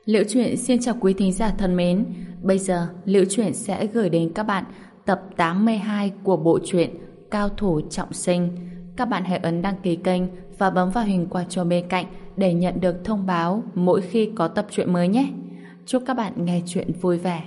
Liễu Chuyện xin chào quý thính giả thân mến. Bây giờ Liễu Chuyện sẽ gửi đến các bạn tập 82 của bộ truyện Cao thủ trọng sinh. Các bạn hãy ấn đăng ký kênh và bấm vào hình quả chuông bên cạnh để nhận được thông báo mỗi khi có tập truyện mới nhé. Chúc các bạn nghe truyện vui vẻ.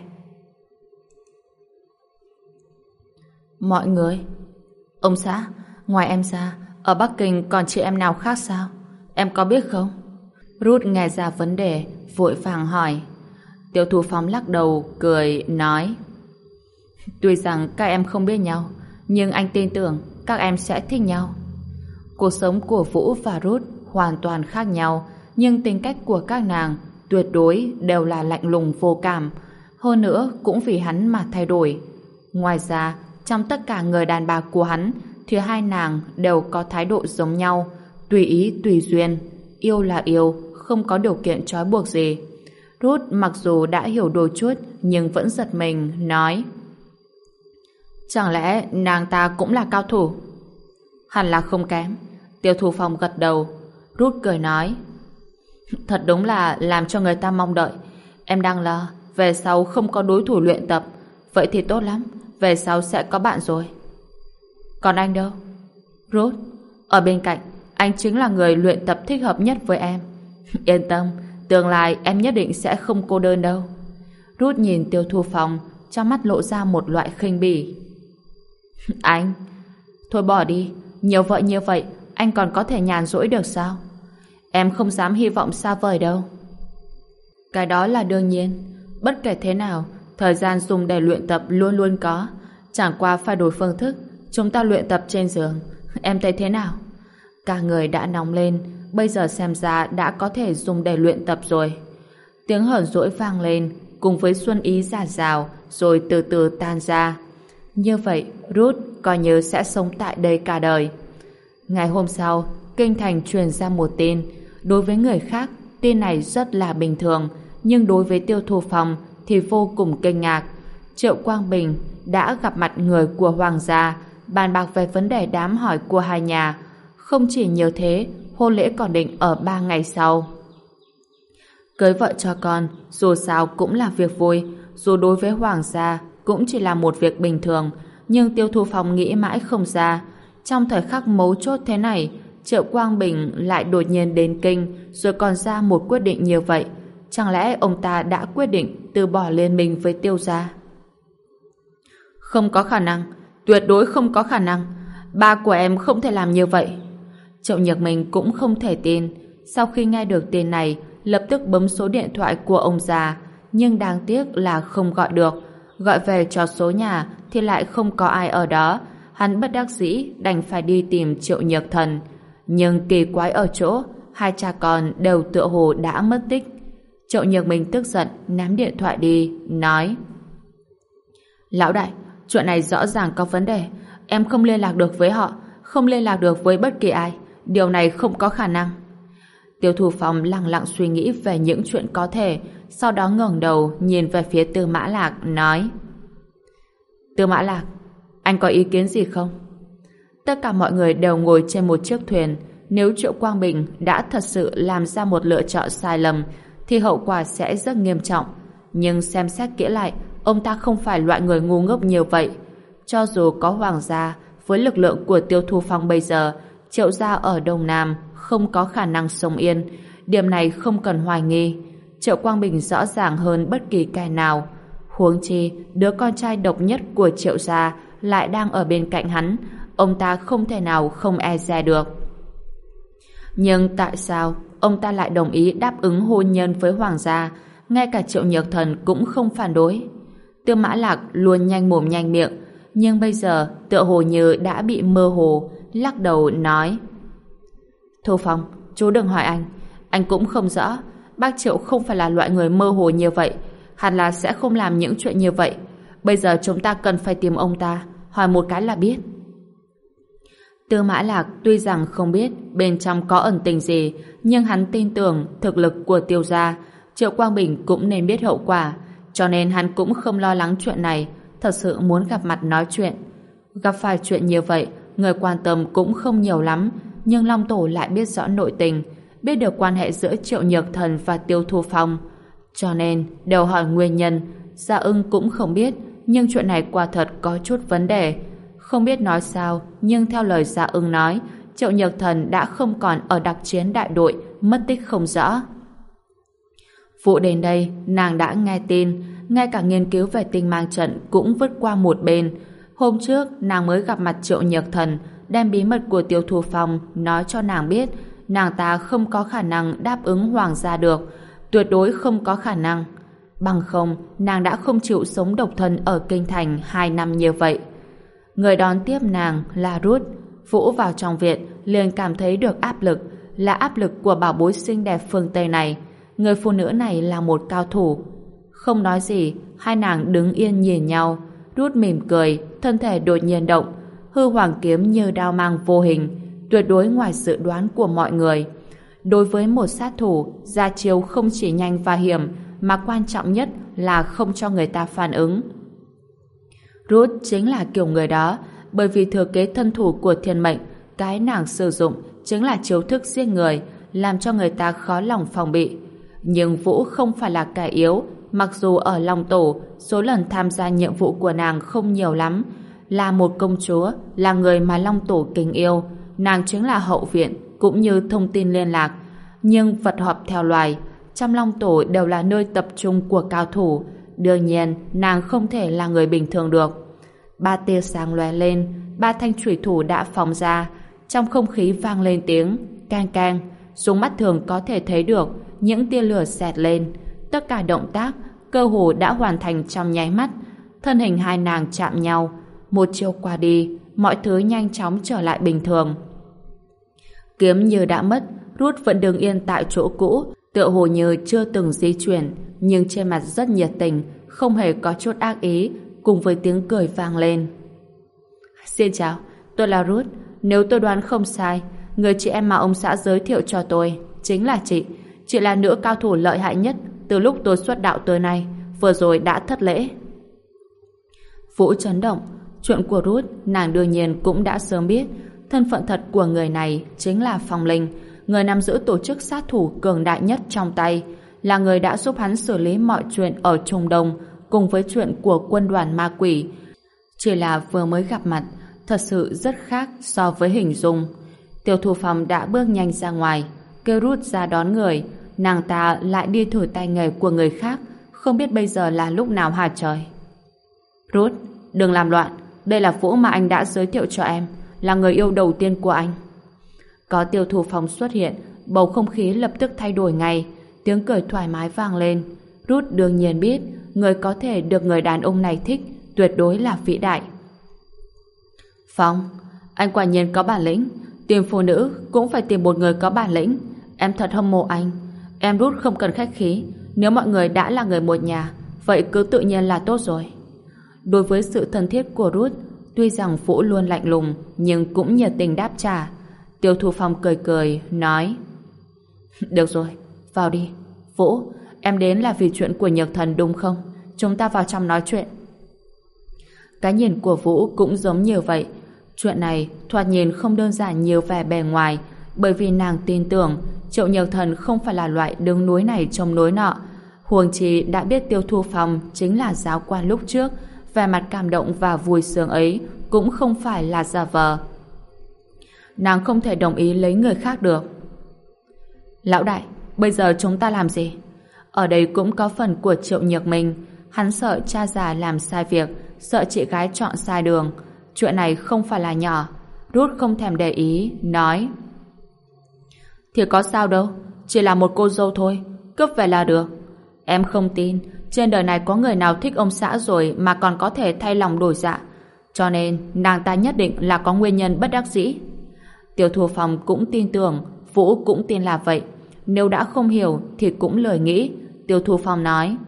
Mọi người, ông xã, ngoài em ra, ở Bắc Kinh còn chị em nào khác sao? Em có biết không? Ruth nghe ra vấn đề, vội vàng hỏi. Tiêu Thu Phong lắc đầu, cười, nói: Tuy rằng các em không biết nhau, nhưng anh tin tưởng các em sẽ thích nhau. Cuộc sống của Vũ và Ruth hoàn toàn khác nhau, nhưng tính cách của các nàng tuyệt đối đều là lạnh lùng vô cảm. Hơn nữa cũng vì hắn mà thay đổi. Ngoài ra, trong tất cả người đàn bà của hắn thì hai nàng đều có thái độ giống nhau, tùy ý tùy duyên, yêu là yêu, không có điều kiện trói buộc gì. Ruth mặc dù đã hiểu đôi chút nhưng vẫn giật mình, nói: Chẳng lẽ nàng ta cũng là cao thủ? Hẳn là không kém. Tiêu Thu Phong gật đầu. Ruth cười nói: Thật đúng là làm cho người ta mong đợi. Em đang lo về sau không có đối thủ luyện tập. Vậy thì tốt lắm, về sau sẽ có bạn rồi. Còn anh đâu? Ruth, ở bên cạnh anh chính là người luyện tập thích hợp nhất với em. Yên tâm, tương lai em nhất định sẽ không cô đơn đâu. Ruth nhìn Tiêu Thu Phong, trong mắt lộ ra một loại khinh bỉ. Anh, thôi bỏ đi, nhiều vợ như vậy anh còn có thể nhàn rỗi được sao? Em không dám hy vọng xa vời đâu. Cái đó là đương nhiên. Bất kể thế nào, thời gian dùng để luyện tập luôn luôn có. Chẳng qua phải đổi phương thức. Chúng ta luyện tập trên giường. Em thấy thế nào? Cả người đã nóng lên, bây giờ xem ra đã có thể dùng để luyện tập rồi. Tiếng hờn dỗi vang lên, cùng với xuân ý rạt rào, rồi từ từ tan ra. Như vậy, Ruth coi như sẽ sống tại đây cả đời. Ngày hôm sau, kinh thành truyền ra một tin. Đối với người khác, tin này rất là bình thường, nhưng đối với Tiêu Thu Phong thì vô cùng kinh ngạc. Triệu Quang Bình đã gặp mặt người của Hoàng gia, bàn bạc về vấn đề đám hỏi của hai nhà. Không chỉ nhiều thế, hôn lễ còn định ở 3 ngày sau. Cưới vợ cho con, dù sao cũng là việc vui, dù đối với Hoàng gia cũng chỉ là một việc bình thường, nhưng Tiêu Thu Phong nghĩ mãi không ra. Trong thời khắc mấu chốt thế này, Triệu Quang Bình lại đột nhiên đến kinh, rồi còn ra một quyết định như vậy. Chẳng lẽ ông ta đã quyết định từ bỏ liên minh với Tiêu gia? Không có khả năng, tuyệt đối không có khả năng. Ba của em không thể làm như vậy. Triệu Nhược Minh cũng không thể tin. Sau khi nghe được tin này, lập tức bấm số điện thoại của ông già, nhưng đáng tiếc là không gọi được. Gọi về cho số nhà thì lại không có ai ở đó. Hắn bất đắc dĩ đành phải đi tìm Triệu Nhược Thần. Nhưng kỳ quái ở chỗ, hai cha con đều tựa hồ đã mất tích. Triệu Nhược Minh tức giận ném điện thoại đi, nói: Lão đại, chuyện này rõ ràng có vấn đề. Em không liên lạc được với họ, không liên lạc được với bất kỳ ai. Điều này không có khả năng. Tiêu Thu Phong lặng lặng suy nghĩ về những chuyện có thể, sau đó ngẩng đầu nhìn về phía Tư Mã Lạc, nói: Tư Mã Lạc, anh có ý kiến gì không? Tất cả mọi người đều ngồi trên một chiếc thuyền. Nếu Triệu Quang Bình đã thật sự làm ra một lựa chọn sai lầm thì hậu quả sẽ rất nghiêm trọng. Nhưng xem xét kỹ lại, ông ta không phải loại người ngu ngốc như vậy. Cho dù có Hoàng gia, với lực lượng của Tiêu Thu Phong bây giờ, Triệu gia ở Đông Nam không có khả năng sống yên. Điểm này không cần hoài nghi. Triệu Quang Bình rõ ràng hơn bất kỳ kẻ nào. Huống chi, đứa con trai độc nhất của Triệu gia lại đang ở bên cạnh hắn. Ông ta không thể nào không e dè được. Nhưng tại sao ông ta lại đồng ý đáp ứng hôn nhân với Hoàng gia? Ngay cả Triệu Nhược Thần cũng không phản đối. Tư Mã Lạc luôn nhanh mồm nhanh miệng, nhưng bây giờ tựa hồ như đã bị mơ hồ, lắc đầu nói: Thu Phong, chú đừng hỏi anh cũng không rõ. Bác Triệu không phải là loại người mơ hồ như vậy, hẳn là sẽ không làm những chuyện như vậy. Bây giờ chúng ta cần phải tìm ông ta, hỏi một cái là biết. Tư Mã Lạc tuy rằng không biết bên trong có ẩn tình gì, nhưng hắn tin tưởng thực lực của Tiêu gia. Triệu Quang Bình cũng nên biết hậu quả, cho nên hắn cũng không lo lắng chuyện này, thật sự muốn gặp mặt nói chuyện. Gặp phải chuyện như vậy, người quan tâm cũng không nhiều lắm, nhưng Long Tổ lại biết rõ nội tình, biết được quan hệ giữa Triệu Nhược Thần và Tiêu Thu Phong. Cho nên, đều hỏi nguyên nhân, Gia Ưng cũng không biết, nhưng chuyện này quả thật có chút vấn đề. Không biết nói sao, nhưng theo lời Gia Ưng nói, Triệu Nhược Thần đã không còn ở đặc chiến đại đội, mất tích không rõ. Vụ đến đây, nàng đã nghe tin, ngay cả nghiên cứu về tinh mang trận cũng vứt qua một bên. Hôm trước, nàng mới gặp mặt Triệu Nhược Thần, đem bí mật của Tiêu Thu Phong nói cho nàng biết, nàng ta không có khả năng đáp ứng hoàng gia được, tuyệt đối không có khả năng. Bằng không, nàng đã không chịu sống độc thân ở kinh thành 2 năm như vậy. Người đón tiếp nàng là Ruth. Vũ vào trong viện liền cảm thấy được áp lực, là áp lực của bảo bối xinh đẹp phương Tây này. Người phụ nữ này là một cao thủ. Không nói gì, hai nàng đứng yên nhìn nhau. Ruth mỉm cười, thân thể đột nhiên động, hư hoàng kiếm như đao mang vô hình, tuyệt đối ngoài dự đoán của mọi người. Đối với một sát thủ, ra chiêu không chỉ nhanh và hiểm, mà quan trọng nhất là không cho người ta phản ứng. Ruth chính là kiểu người đó, bởi vì thừa kế thân thủ của thiên mệnh, cái nàng sử dụng chính là chiêu thức giết người, làm cho người ta khó lòng phòng bị. Nhưng Vũ không phải là kẻ yếu, mặc dù ở Long Tổ, số lần tham gia nhiệm vụ của nàng không nhiều lắm. Là một công chúa, là người mà Long Tổ kính yêu, nàng chính là hậu viện, cũng như thông tin liên lạc. Nhưng vật họp theo loài, trong Long Tổ đều là nơi tập trung của cao thủ, đương nhiên nàng không thể là người bình thường được. 3 tia sáng lóe lên, 3 thanh chủy thủ đã phóng ra, trong không khí vang lên tiếng keng keng, dùng mắt thường có thể thấy được những tia lửa xẹt lên. Tất cả động tác cơ hồ đã hoàn thành trong nháy mắt. Thân hình hai nàng chạm nhau, một chiêu qua đi, mọi thứ nhanh chóng trở lại bình thường. Kiếm như đã mất, Ruth vẫn đứng yên tại chỗ cũ, tựa hồ như chưa từng di chuyển, nhưng trên mặt rất nhiệt tình, không hề có chút ác ý, cùng với tiếng cười vang lên. Xin chào, tôi là Ruth. Nếu tôi đoán không sai, người chị em mà ông xã giới thiệu cho tôi chính là chị. Chị là nữ cao thủ lợi hại nhất từ lúc tôi xuất đạo tới nay, vừa rồi đã thất lễ. Vũ chấn động. Chuyện của Ruth nàng đương nhiên cũng đã sớm biết. Thân phận thật của người này chính là Phong Linh, người nắm giữ tổ chức sát thủ cường đại nhất trong tay, là người đã giúp hắn xử lý mọi chuyện ở Trung Đông, cùng với chuyện của quân đoàn ma quỷ. Chỉ là vừa mới gặp mặt, thật sự rất khác so với hình dung. Tiêu Thu Phong đã bước nhanh ra ngoài, kêu Ruth ra đón người. Nàng ta lại đi thử tay nghề của người khác, không biết bây giờ là lúc nào hả trời. Ruth, đừng làm loạn, đây là Vũ mà anh đã giới thiệu cho em, là người yêu đầu tiên của anh. Có Tiêu Thu Phong xuất hiện, bầu không khí lập tức thay đổi ngay, tiếng cười thoải mái vang lên. Ruth đương nhiên biết, người có thể được người đàn ông này thích tuyệt đối là vĩ đại. Phong, anh quả nhiên có bản lĩnh, tìm phụ nữ cũng phải tìm một người có bản lĩnh. Em thật hâm mộ anh. Em Ruth không cần khách khí, nếu mọi người đã là người một nhà, vậy cứ tự nhiên là tốt rồi. Đối với sự thân thiết của Ruth, tuy rằng Vũ luôn lạnh lùng, nhưng cũng nhiệt tình đáp trả. Tiêu Thu Phong cười cười, nói: Được rồi, vào đi. Vũ, em đến là vì chuyện của Nhược Thần đúng không? Chúng ta vào trong nói chuyện. Cái nhìn của Vũ cũng giống như vậy. Chuyện này thoạt nhìn không đơn giản như vẻ bề ngoài, bởi vì nàng tin tưởng Triệu Nhược Thần không phải là loại đứng núi này trông núi nọ. Huống chi đã biết Tiêu Thu Phong chính là giáo quan lúc trước, vẻ mặt cảm động và vui sướng ấy cũng không phải là giả vờ. Nàng không thể đồng ý lấy người khác được. Lão đại, bây giờ chúng ta làm gì? Ở đây cũng có phần của Triệu Nhược Minh. Hắn sợ cha già làm sai việc, sợ chị gái chọn sai đường. Chuyện này không phải là nhỏ. Ruth không thèm để ý, nói: Thì có sao đâu, chỉ là một cô dâu thôi, cướp về là được. Em không tin trên đời này có người nào thích ông xã rồi mà còn có thể thay lòng đổi dạ, cho nên nàng ta nhất định là có nguyên nhân bất đắc dĩ. Tiêu Thu Phong cũng tin tưởng, Vũ cũng tin là vậy. Nếu đã không hiểu thì cũng lười nghĩ. Tiêu Thu Phong nói: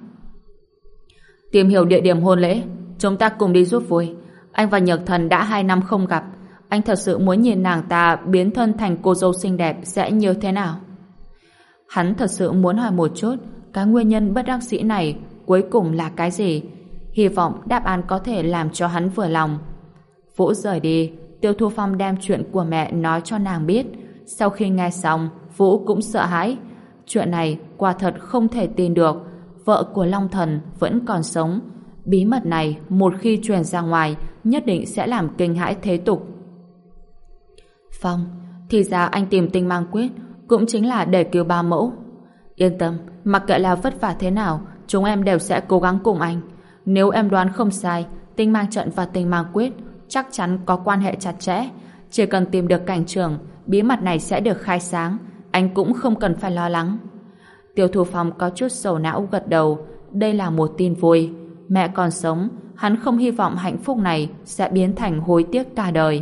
Tìm hiểu địa điểm hôn lễ, chúng ta cùng đi giúp vui. Anh và Nhược Thần đã 2 năm không gặp, anh thật sự muốn nhìn nàng ta biến thân thành cô dâu xinh đẹp sẽ như thế nào. Hắn thật sự muốn hỏi một chút cái nguyên nhân bất đắc dĩ này cuối cùng là cái gì. Hy vọng đáp án có thể làm cho hắn vừa lòng. Vũ rời đi, Tiêu Thu Phong đem chuyện của mẹ nói cho nàng biết. Sau khi nghe xong, Vũ cũng sợ hãi. Chuyện này quả thật không thể tin được. vợ của Long Thần vẫn còn sống. Bí mật này một khi truyền ra ngoài nhất định sẽ làm kinh hãi thế tục. Phong, thì ra anh tìm Tinh Mang Quyết cũng chính là để cứu ba mẫu. Yên tâm, mặc kệ là vất vả thế nào, chúng em đều sẽ cố gắng cùng anh. Nếu em đoán không sai, Tinh Mang Trận và Tinh Mang Quyết chắc chắn có quan hệ chặt chẽ. Chỉ cần tìm được cảnh trưởng, bí mật này sẽ được khai sáng. Anh cũng không cần phải lo lắng. Tiêu Thu Phong có chút sầu não gật đầu. Đây là một tin vui. Mẹ còn sống, hắn không hy vọng hạnh phúc này sẽ biến thành hối tiếc cả đời.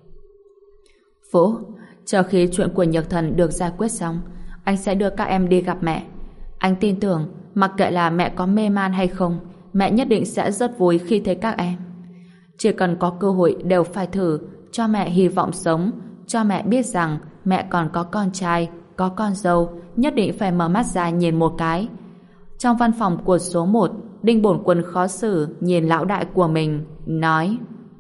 Vũ, chờ khi chuyện của Nhược Thần được giải quyết xong, anh sẽ đưa các em đi gặp mẹ. Anh tin tưởng, mặc kệ là mẹ có mê man hay không, mẹ nhất định sẽ rất vui khi thấy các em. Chỉ cần có cơ hội đều phải thử, cho mẹ hy vọng sống, cho mẹ biết rằng mẹ còn có con trai, có con dâu, nhất định phải mở mắt ra nhìn một cái. Trong văn phòng của số 1, Đinh Bổn Quân khó xử nhìn lão đại của mình, nói: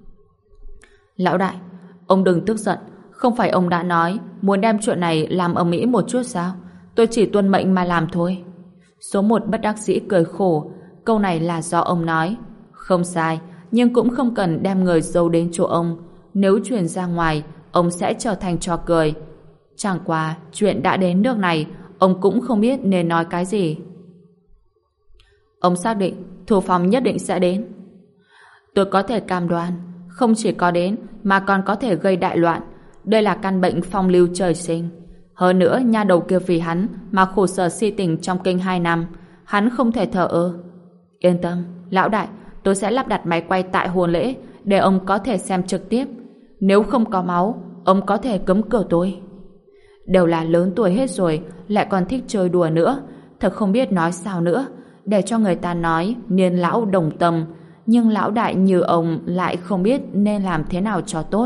Lão đại, ông đừng tức giận, không phải ông đã nói muốn đem chuyện này làm ầm ĩ một chút sao? Tôi chỉ tuân mệnh mà làm thôi. Số 1 bất đắc dĩ cười khổ, câu này là do ông nói. Không sai, nhưng cũng không cần đem người giấu đến chỗ ông. Nếu truyền ra ngoài, ông sẽ trở thành trò cười. Chẳng qua, chuyện đã đến nước này, ông cũng không biết nên nói cái gì. Ông xác định Thu Phong nhất định sẽ đến. Tôi có thể cam đoan, không chỉ có đến mà còn có thể gây đại loạn. Đây là căn bệnh phong lưu trời sinh. Hơn nữa, nha đầu kia vì hắn mà khổ sở si tình trong kinh 2 năm. Hắn không thể thờ ơ. Yên tâm, lão đại, tôi sẽ lắp đặt máy quay tại hôn lễ để ông có thể xem trực tiếp. Nếu không có máu, ông có thể cấm cửa tôi. Đều là lớn tuổi hết rồi, lại còn thích chơi đùa nữa. Thật không biết nói sao nữa. Để cho người ta nói niên lão đồng tâm, nhưng lão đại như ông lại không biết nên làm thế nào cho tốt.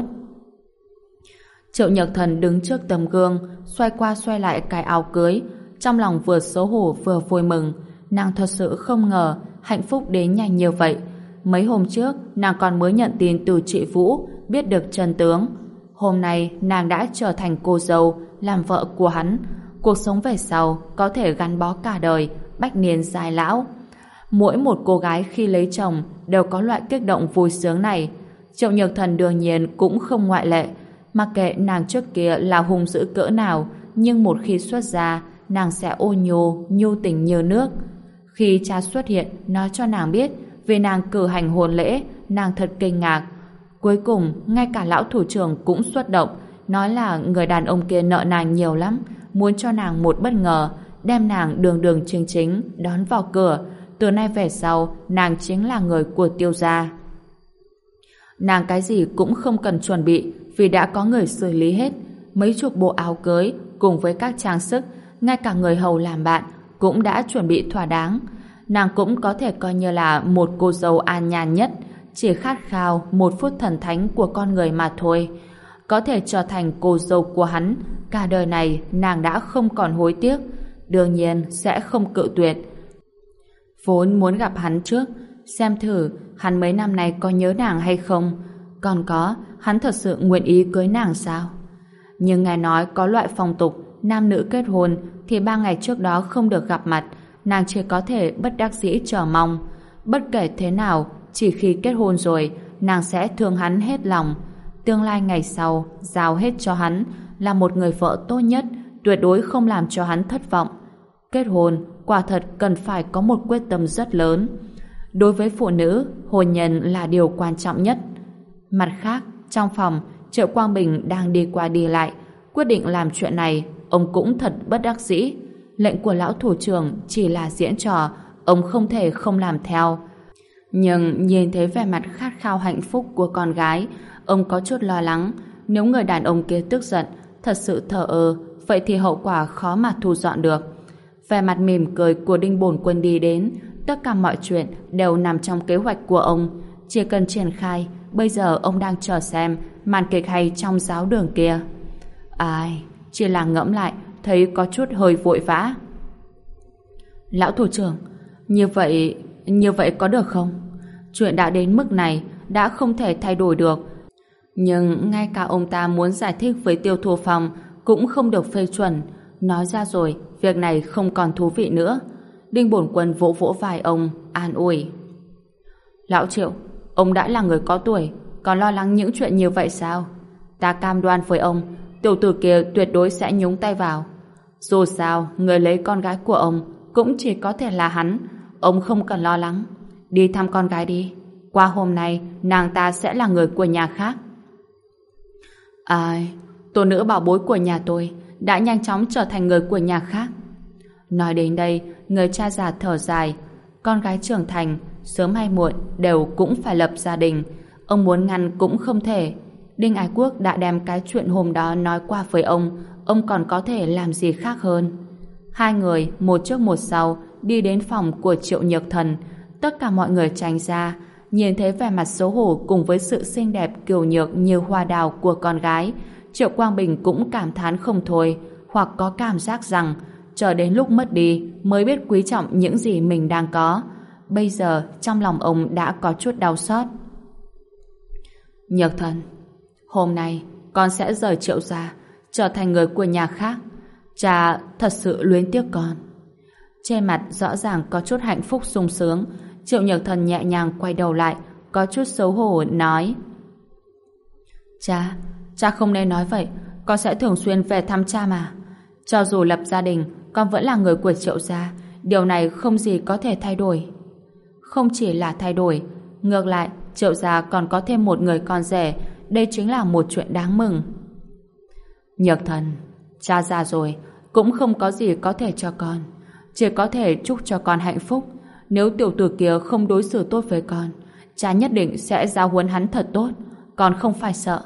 Triệu Nhược Thần đứng trước tấm gương, xoay qua xoay lại cái áo cưới, trong lòng vừa xấu hổ vừa vui mừng. Nàng thật sự không ngờ hạnh phúc đến nhanh như vậy. Mấy hôm trước nàng còn mới nhận tin từ chị Vũ, biết được chân tướng. Hôm nay nàng đã trở thành cô dâu, làm vợ của hắn. Cuộc sống về sau có thể gắn bó cả đời, bách niên dài lão. Mỗi một cô gái khi lấy chồng đều có loại kích động vui sướng này. Triệu Nhược Thần đương nhiên cũng không ngoại lệ. Mặc kệ nàng trước kia là hung dữ cỡ nào, nhưng một khi xuất gia, nàng sẽ ôn nhu, nhu tình như nước. Khi cha xuất hiện, nói cho nàng biết vì nàng cử hành hôn lễ, nàng thật kinh ngạc. Cuối cùng, ngay cả lão thủ trưởng cũng xuất động, nói là người đàn ông kia nợ nàng nhiều lắm, muốn cho nàng một bất ngờ, đem nàng đường đường chính chính đón vào cửa. Từ nay về sau, nàng chính là người của Tiêu gia. Nàng cái gì cũng không cần chuẩn bị, vì đã có người xử lý hết. Mấy chục bộ áo cưới cùng với các trang sức, ngay cả người hầu làm bạn cũng đã chuẩn bị thỏa đáng. Nàng cũng có thể coi như là một cô dâu an nhàn nhất, chỉ khát khao một phút thần thánh của con người mà thôi. Có thể trở thành cô dâu của hắn, cả đời này nàng đã không còn hối tiếc, đương nhiên sẽ không cự tuyệt. Vốn muốn gặp hắn trước, xem thử hắn mấy năm nay có nhớ nàng hay không, còn có hắn thật sự nguyện ý cưới nàng sao. Nhưng nghe nói có loại phong tục nam nữ kết hôn thì 3 ngày trước đó không được gặp mặt, nàng chỉ có thể bất đắc dĩ chờ mong. Bất kể thế nào, chỉ khi kết hôn rồi, nàng sẽ thương hắn hết lòng. Tương lai ngày sau giao hết cho hắn, là một người vợ tốt nhất, tuyệt đối không làm cho hắn thất vọng. Kết hôn quả thật cần phải có một quyết tâm rất lớn. Đối với phụ nữ, hôn nhân là điều quan trọng nhất. Mặt khác, trong phòng, Triệu Quang Bình đang đi qua đi lại. Quyết định làm chuyện này, ông cũng thật bất đắc dĩ. Lệnh của lão thủ trưởng chỉ là diễn trò, ông không thể không làm theo. Nhưng nhìn thấy vẻ mặt khát khao hạnh phúc của con gái, ông có chút lo lắng. Nếu người đàn ông kia tức giận, thật sự thờ ơ, vậy thì hậu quả khó mà thu dọn được. Vẻ mặt mỉm cười của Đinh Bổn Quân đi đến, tất cả mọi chuyện đều nằm trong kế hoạch của ông, chỉ cần triển khai. Bây giờ ông đang chờ xem màn kịch hay trong giáo đường kia. Ai, chỉ là ngẫm lại thấy có chút hơi vội vã. Lão thủ trưởng, như vậy có được không? Chuyện đã đến mức này đã không thể thay đổi được. Nhưng ngay cả ông ta muốn giải thích với Tiêu Thu Phong cũng không được phê chuẩn. Nói ra rồi, việc này không còn thú vị nữa. Đinh Bổn Quân vỗ vỗ vai ông, an ủi. Lão Triệu, ông đã là người có tuổi, còn lo lắng những chuyện như vậy sao? Ta cam đoan với ông, tiểu tử kia tuyệt đối sẽ nhúng tay vào. Dù sao, người lấy con gái của ông cũng chỉ có thể là hắn. Ông không cần lo lắng. Đi thăm con gái đi. Qua hôm nay, nàng ta sẽ là người của nhà khác. Ai, tổ nữ bảo bối của nhà tôi đã nhanh chóng trở thành người của nhà khác. Nói đến đây, người cha già thở dài. Con gái trưởng thành, sớm hay muộn đều cũng phải lập gia đình. Ông muốn ngăn cũng không thể. Đinh Ái Quốc đã đem cái chuyện hôm đó nói qua với ông còn có thể làm gì khác hơn. Hai người, một trước một sau, đi đến phòng của Triệu Nhược Thần. Tất cả mọi người tránh ra, nhìn thấy vẻ mặt xấu hổ cùng với sự xinh đẹp kiều nhược như hoa đào của con gái. Triệu Quang Bình cũng cảm thán không thôi, hoặc có cảm giác rằng chờ đến lúc mất đi mới biết quý trọng những gì mình đang có. Bây giờ trong lòng ông đã có chút đau xót. Nhược Thần, hôm nay con sẽ rời Triệu gia, trở thành người của nhà khác. Cha thật sự luyến tiếc con. Trên mặt rõ ràng có chút hạnh phúc sung sướng. Triệu Nhược Thần nhẹ nhàng quay đầu lại, có chút xấu hổ nói: Cha không nên nói vậy. Con sẽ thường xuyên về thăm cha mà. Cho dù lập gia đình, con vẫn là người của Triệu gia. Điều này không gì có thể thay đổi. Không chỉ là thay đổi, ngược lại Triệu gia còn có thêm một người con rể. Đây chính là một chuyện đáng mừng. Nhược Thần, cha già rồi, cũng không có gì có thể cho con. Chỉ có thể chúc cho con hạnh phúc. Nếu tiểu tử kia không đối xử tốt với con, cha nhất định sẽ giáo huấn hắn thật tốt. Con không phải sợ.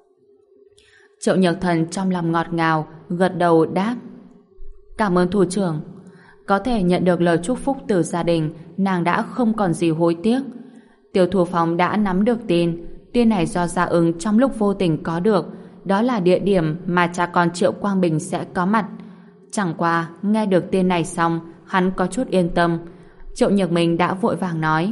Triệu Nhược Thần trong lòng ngọt ngào, gật đầu đáp: Cảm ơn thủ trưởng. Có thể nhận được lời chúc phúc từ gia đình, nàng đã không còn gì hối tiếc. Tiểu thủ phòng đã nắm được tin này do Gia Ứng trong lúc vô tình có được. Đó là địa điểm mà cha con Triệu Quang Bình sẽ có mặt. Chẳng qua nghe được tin này xong, hắn có chút yên tâm. Triệu Nhược Minh đã vội vàng nói: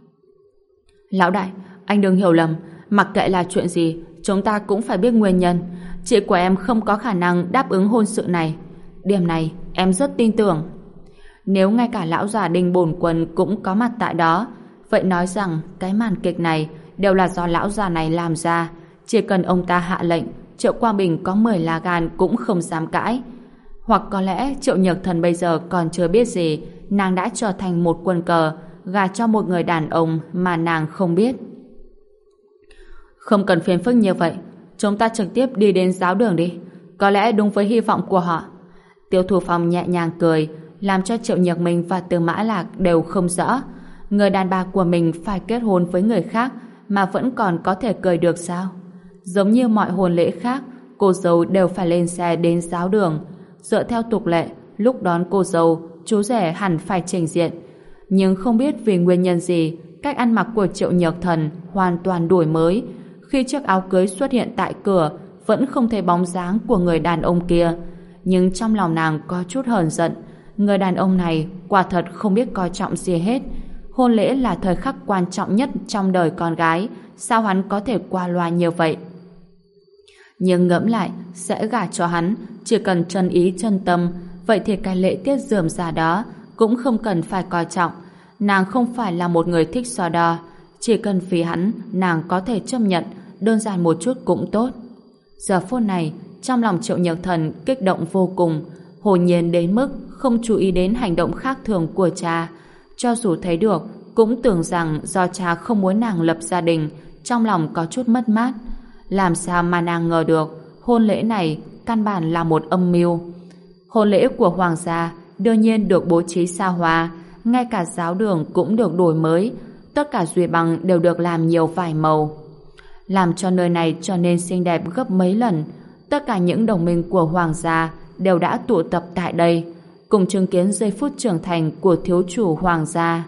Lão đại, anh đừng hiểu lầm, mặc kệ là chuyện gì, chúng ta cũng phải biết nguyên nhân. Chị của em không có khả năng đáp ứng hôn sự này. Điểm này em rất tin tưởng. Nếu ngay cả lão già Đinh Bổn Quân cũng có mặt tại đó, vậy nói rằng cái màn kịch này đều là do lão già này làm ra. Chỉ cần ông ta hạ lệnh, Triệu Quang Bình có 10 lá gan cũng không dám cãi. Hoặc có lẽ Triệu Nhược Thần bây giờ còn chưa biết gì, nàng đã trở thành một quân cờ, gả cho một người đàn ông mà nàng không biết. Không cần phiền phức như vậy, chúng ta trực tiếp đi đến giáo đường đi. Có lẽ đúng với hy vọng của họ. Tiêu Thủ Phong nhẹ nhàng cười, làm cho Triệu Nhược Minh và Từ Mã Lạc đều không rõ. Người đàn bà của mình phải kết hôn với người khác mà vẫn còn có thể cười được sao? Giống như mọi hôn lễ khác, cô dâu đều phải lên xe đến giáo đường. Dựa theo tục lệ, lúc đón cô dâu, chú rể hẳn phải trình diện. Nhưng không biết vì nguyên nhân gì, cách ăn mặc của Triệu Nhược Thần hoàn toàn đổi mới. Khi chiếc áo cưới xuất hiện tại cửa, vẫn không thấy bóng dáng của người đàn ông kia. Nhưng trong lòng nàng có chút hờn giận. Người đàn ông này quả thật không biết coi trọng gì hết. Hôn lễ là thời khắc quan trọng nhất trong đời con gái, sao hắn có thể qua loa như vậy? Nhưng ngẫm lại, sẽ gả cho hắn, chỉ cần chân ý chân tâm, vậy thì cái lễ tiết rườm rà đó cũng không cần phải coi trọng. Nàng không phải là một người thích so đo, chỉ cần vì hắn, nàng có thể chấp nhận, đơn giản một chút cũng tốt. Giờ phút này, trong lòng Triệu Nhược Thần kích động vô cùng, hồn nhiên đến mức không chú ý đến hành động khác thường của cha. Cho dù thấy được, cũng tưởng rằng do cha không muốn nàng lập gia đình, trong lòng có chút mất mát. Làm sao mà nàng ngờ được, hôn lễ này căn bản là một âm mưu. Hôn lễ của hoàng gia đương nhiên được bố trí xa hoa, ngay cả giáo đường cũng được đổi mới, tất cả duy bằng đều được làm nhiều vải màu, làm cho nơi này trở nên xinh đẹp gấp mấy lần. Tất cả những đồng minh của hoàng gia đều đã tụ tập tại đây, cùng chứng kiến giây phút trưởng thành của thiếu chủ hoàng gia.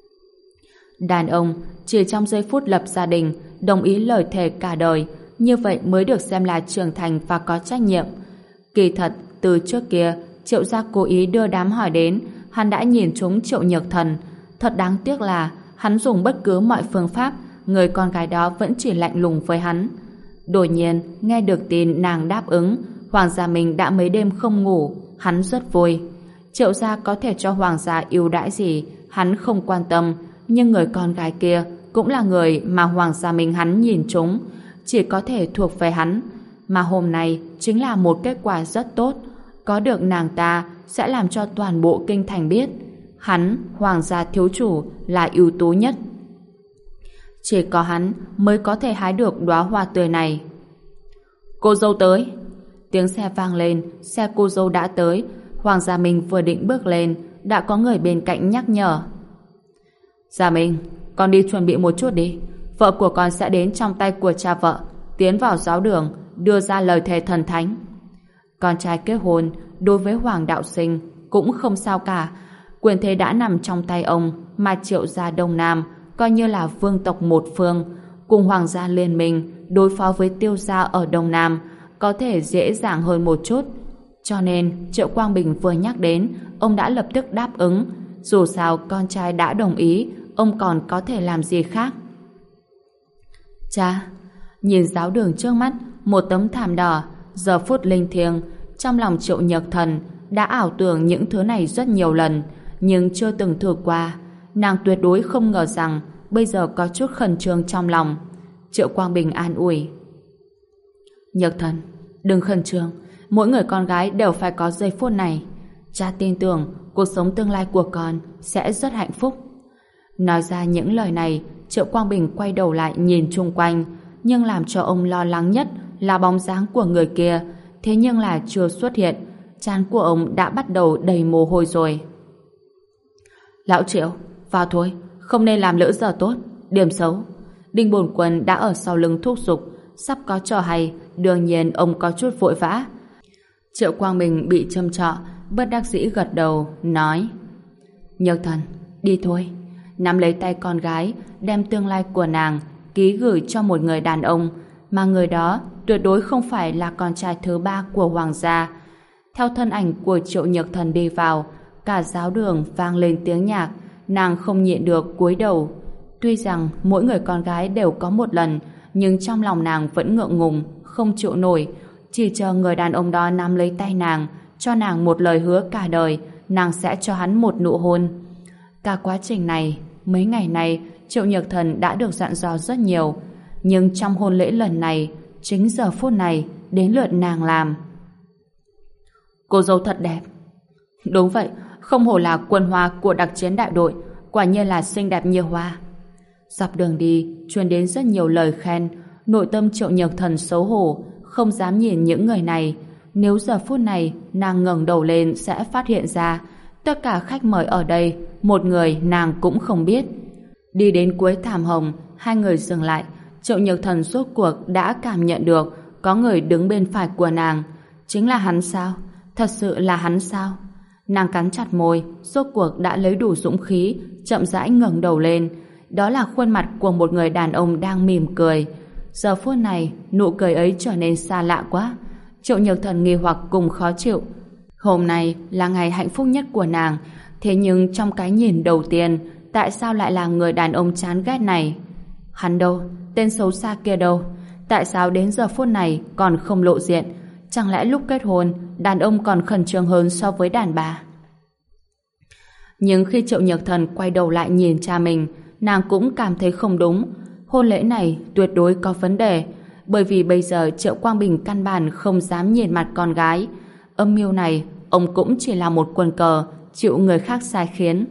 Đàn ông chỉ trong giây phút lập gia đình đồng ý lời thề cả đời, như vậy mới được xem là trưởng thành và có trách nhiệm. Kỳ thật, từ trước kia Triệu gia cố ý đưa đám hỏi đến, hắn đã nhìn trúng Triệu Nhược Thần. Thật đáng tiếc là hắn dùng bất cứ mọi phương pháp, người con gái đó vẫn chỉ lạnh lùng với hắn. Đột nhiên nghe được tin nàng đáp ứng, hoàng gia mình đã mấy đêm không ngủ, hắn rất vui. Triệu gia có thể cho Hoàng gia ưu đãi gì, hắn không quan tâm, nhưng người con gái kia cũng là người mà Hoàng gia mình hắn nhìn trúng, chỉ có thể thuộc về hắn. Mà hôm nay chính là một kết quả rất tốt, có được nàng ta sẽ làm cho toàn bộ kinh thành biết hắn, Hoàng gia thiếu chủ, là ưu tú nhất. Chỉ có hắn mới có thể hái được đóa hoa tươi này. Cô dâu tới. Tiếng xe vang lên, xe cô dâu đã tới. Hoàng Gia Minh vừa định bước lên, đã có người bên cạnh nhắc nhở. Gia Minh, con đi chuẩn bị một chút đi. Vợ của con sẽ đến trong tay của cha vợ, tiến vào giáo đường, đưa ra lời thề thần thánh. Con trai kết hôn, đối với Hoàng đạo sinh cũng không sao cả. Quyền thế đã nằm trong tay ông, mà Triệu gia Đông Nam coi như là vương tộc một phương, cùng Hoàng gia liên minh đối phó với Tiêu gia ở Đông Nam có thể dễ dàng hơn một chút. Cho nên Triệu Quang Bình vừa nhắc đến, ông đã lập tức đáp ứng. Dù sao con trai đã đồng ý, ông còn có thể làm gì khác. Cha, nhìn giáo đường trước mắt, một tấm thảm đỏ, giờ phút linh thiêng, trong lòng Triệu Nhược Thần đã ảo tưởng những thứ này rất nhiều lần, nhưng chưa từng thử qua. Nàng tuyệt đối không ngờ rằng bây giờ có chút khẩn trương trong lòng. Triệu Quang Bình an ủi. Nhược Thần, đừng khẩn trương, mỗi người con gái đều phải có giây phút này. Cha tin tưởng cuộc sống tương lai của con sẽ rất hạnh phúc. Nói ra những lời này, Triệu Quang Bình quay đầu lại nhìn chung quanh, nhưng làm cho ông lo lắng nhất là bóng dáng của người kia, thế nhưng là chưa xuất hiện. Trán của ông đã bắt đầu đầy mồ hôi rồi. Lão Triệu, vào thôi, không nên làm lỡ giờ tốt, điểm xấu. Đinh Bổn Quân đã ở sau lưng thúc giục, sắp có trò hay, đương nhiên ông có chút vội vã. Triệu Quang Bình bị châm trọ, bất đắc dĩ gật đầu, nói: Nhược Thần, đi thôi. Nắm lấy tay con gái, đem tương lai của nàng ký gửi cho một người đàn ông, mà người đó tuyệt đối không phải là con trai thứ ba của Hoàng gia. Theo thân ảnh của Triệu Nhược Thần đi vào, cả giáo đường vang lên tiếng nhạc, nàng không nhịn được cúi đầu. Tuy rằng mỗi người con gái đều có một lần, nhưng trong lòng nàng vẫn ngượng ngùng, không chịu nổi, chỉ chờ người đàn ông đó nắm lấy tay nàng, cho nàng một lời hứa cả đời, nàng sẽ cho hắn một nụ hôn. Cả quá trình này, mấy ngày này, Triệu Nhược Thần đã được dặn dò rất nhiều, nhưng trong hôn lễ lần này, chính giờ phút này, đến lượt nàng làm. Cô dâu thật đẹp. Đúng vậy, không hổ là quân hoa của đặc chiến đại đội, quả nhiên là xinh đẹp như hoa. Dọc đường đi, truyền đến rất nhiều lời khen, nội tâm Triệu Nhược Thần xấu hổ, không dám nhìn những người này. Nếu giờ phút này nàng ngẩng đầu lên sẽ phát hiện ra tất cả khách mời ở đây, một người nàng cũng không biết. Đi đến cuối thảm hồng, hai người dừng lại. Triệu Nhược Thần rốt cuộc đã cảm nhận được có người đứng bên phải của nàng. Chính là hắn sao? Thật sự là hắn sao? Nàng cắn chặt môi, rốt cuộc đã lấy đủ dũng khí, chậm rãi ngẩng đầu lên. Đó là khuôn mặt của một người đàn ông đang mỉm cười. Giờ phút này, nụ cười ấy trở nên xa lạ quá. Triệu Nhược Thần nghi hoặc cùng khó chịu. Hôm nay là ngày hạnh phúc nhất của nàng, thế nhưng trong cái nhìn đầu tiên, tại sao lại là người đàn ông chán ghét này? Hắn đâu? Tên xấu xa kia đâu? Tại sao đến giờ phút này còn không lộ diện? Chẳng lẽ lúc kết hôn, đàn ông còn khẩn trương hơn so với đàn bà? Nhưng khi Triệu Nhược Thần quay đầu lại nhìn cha mình, nàng cũng cảm thấy không đúng. Hôn lễ này tuyệt đối có vấn đề, bởi vì bây giờ Triệu Quang Bình căn bản không dám nhìn mặt con gái. Âm mưu này, ông cũng chỉ là một quân cờ, chịu người khác sai khiến.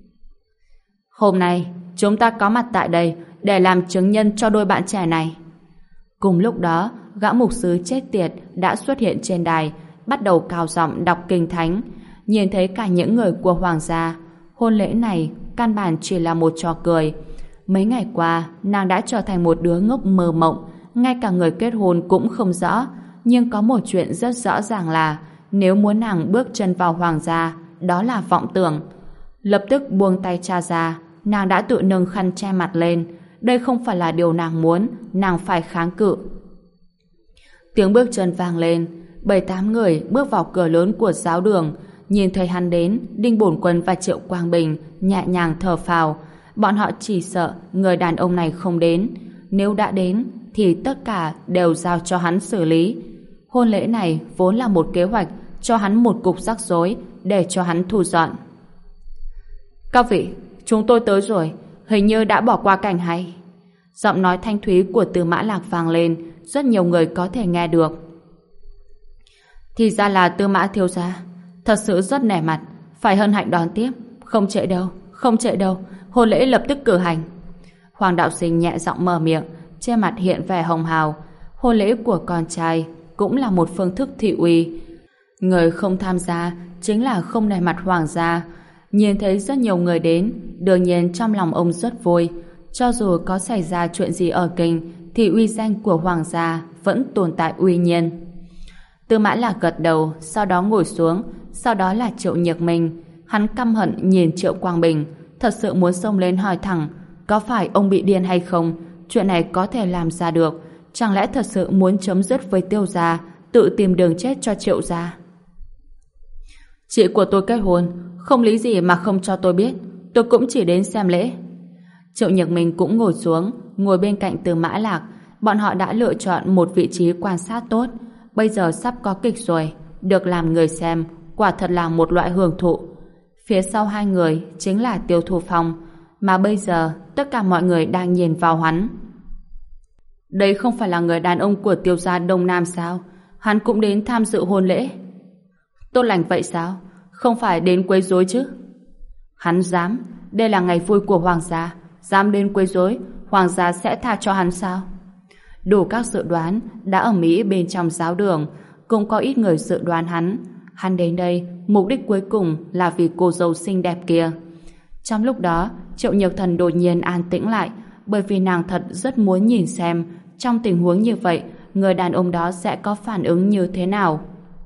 Hôm nay, chúng ta có mặt tại đây để làm chứng nhân cho đôi bạn trẻ này. Cùng lúc đó, gã mục sư chết tiệt đã xuất hiện trên đài, bắt đầu cao giọng đọc kinh thánh. Nhìn thấy cả những người của Hoàng gia, hôn lễ này căn bản chỉ là một trò cười. Mấy ngày qua, nàng đã trở thành một đứa ngốc mơ mộng, ngay cả người kết hôn cũng không rõ. Nhưng có một chuyện rất rõ ràng là nếu muốn nàng bước chân vào Hoàng gia, đó là vọng tưởng. Lập tức buông tay cha ra, nàng đã tự nâng khăn che mặt lên. Đây không phải là điều nàng muốn, nàng phải kháng cự. Tiếng bước chân vang lên, 7-8 người bước vào cửa lớn của giáo đường. Nhìn thấy hắn đến, Đinh Bổn Quân và Triệu Quang Bình nhẹ nhàng thở phào. Bọn họ chỉ sợ người đàn ông này không đến. Nếu đã đến, thì tất cả đều giao cho hắn xử lý. Hôn lễ này vốn là một kế hoạch cho hắn một cục rắc rối, để cho hắn thu dọn. Các vị, chúng tôi tới rồi, hình như đã bỏ qua cảnh hay. Giọng nói thanh thúy của Tư Mã Lạc vang lên, rất nhiều người có thể nghe được. Thì ra là Tư Mã thiếu gia, thật sự rất nể mặt, phải hân hạnh đón tiếp. Không trễ đâu, không trễ đâu, hôn lễ lập tức cử hành. Hoàng đạo sinh nhẹ giọng mở miệng, trên mặt hiện vẻ hồng hào. Hôn lễ của con trai cũng là một phương thức thị uy. Người không tham gia chính là không nể mặt hoàng gia. Nhìn thấy rất nhiều người đến, đương nhiên trong lòng ông rất vui. Cho dù có xảy ra chuyện gì ở kinh, thì uy danh của hoàng gia vẫn tồn tại uy nhiên. Tư Mã Lạc gật đầu, sau đó ngồi xuống, sau đó là Triệu Nhược Minh. Hắn căm hận nhìn Triệu Quang Bình, thật sự muốn xông lên hỏi thẳng, có phải ông bị điên hay không? Chuyện này có thể làm ra được, chẳng lẽ thật sự muốn chấm dứt với Tiêu gia, tự tìm đường chết cho Triệu gia? Chị của tôi kết hôn, không lý gì mà không cho tôi biết, tôi cũng chỉ đến xem lễ. Triệu Nhược Minh cũng ngồi xuống, ngồi bên cạnh Tư Mã Lạc. Bọn họ đã lựa chọn một vị trí quan sát tốt, bây giờ sắp có kịch rồi, được làm người xem, quả thật là một loại hưởng thụ. Phía sau hai người chính là Tiêu Thu Phong, mà bây giờ tất cả mọi người đang nhìn vào hắn. Đây không phải là người đàn ông của Tiêu gia Đông Nam sao? Hắn cũng đến tham dự hôn lễ. Tốt lành vậy sao? Không phải đến quấy rối chứ? Hắn dám, đây là ngày vui của hoàng gia, dám đến quấy rối, hoàng gia sẽ tha cho hắn sao? Đủ các dự đoán đã ầm ĩ bên trong giáo đường, cũng có ít người dự đoán hắn đến đây mục đích cuối cùng là vì cô dâu xinh đẹp kia. Trong lúc đó, Triệu Nhược Thần đột nhiên an tĩnh lại, bởi vì nàng thật rất muốn nhìn xem trong tình huống như vậy người đàn ông đó sẽ có phản ứng như thế nào.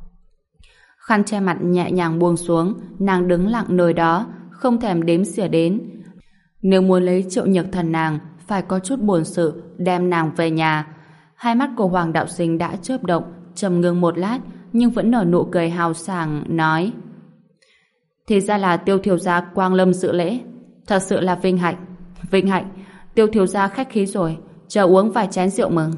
Khăn che mặt nhẹ nhàng buông xuống, nàng đứng lặng nơi đó, không thèm đếm xỉa đến. Nếu muốn lấy Triệu Nhược Thần nàng phải có chút buồn sự đem nàng về nhà. Hai mắt của Hoàng đạo sinh đã chớp động, trầm ngưng một lát nhưng vẫn nở nụ cười hào sảng, nói: thì ra là Tiêu thiếu gia quang lâm dự lễ, thật sự là vinh hạnh. Vinh hạnh, Tiêu thiếu gia khách khí rồi, chờ uống vài chén rượu mừng.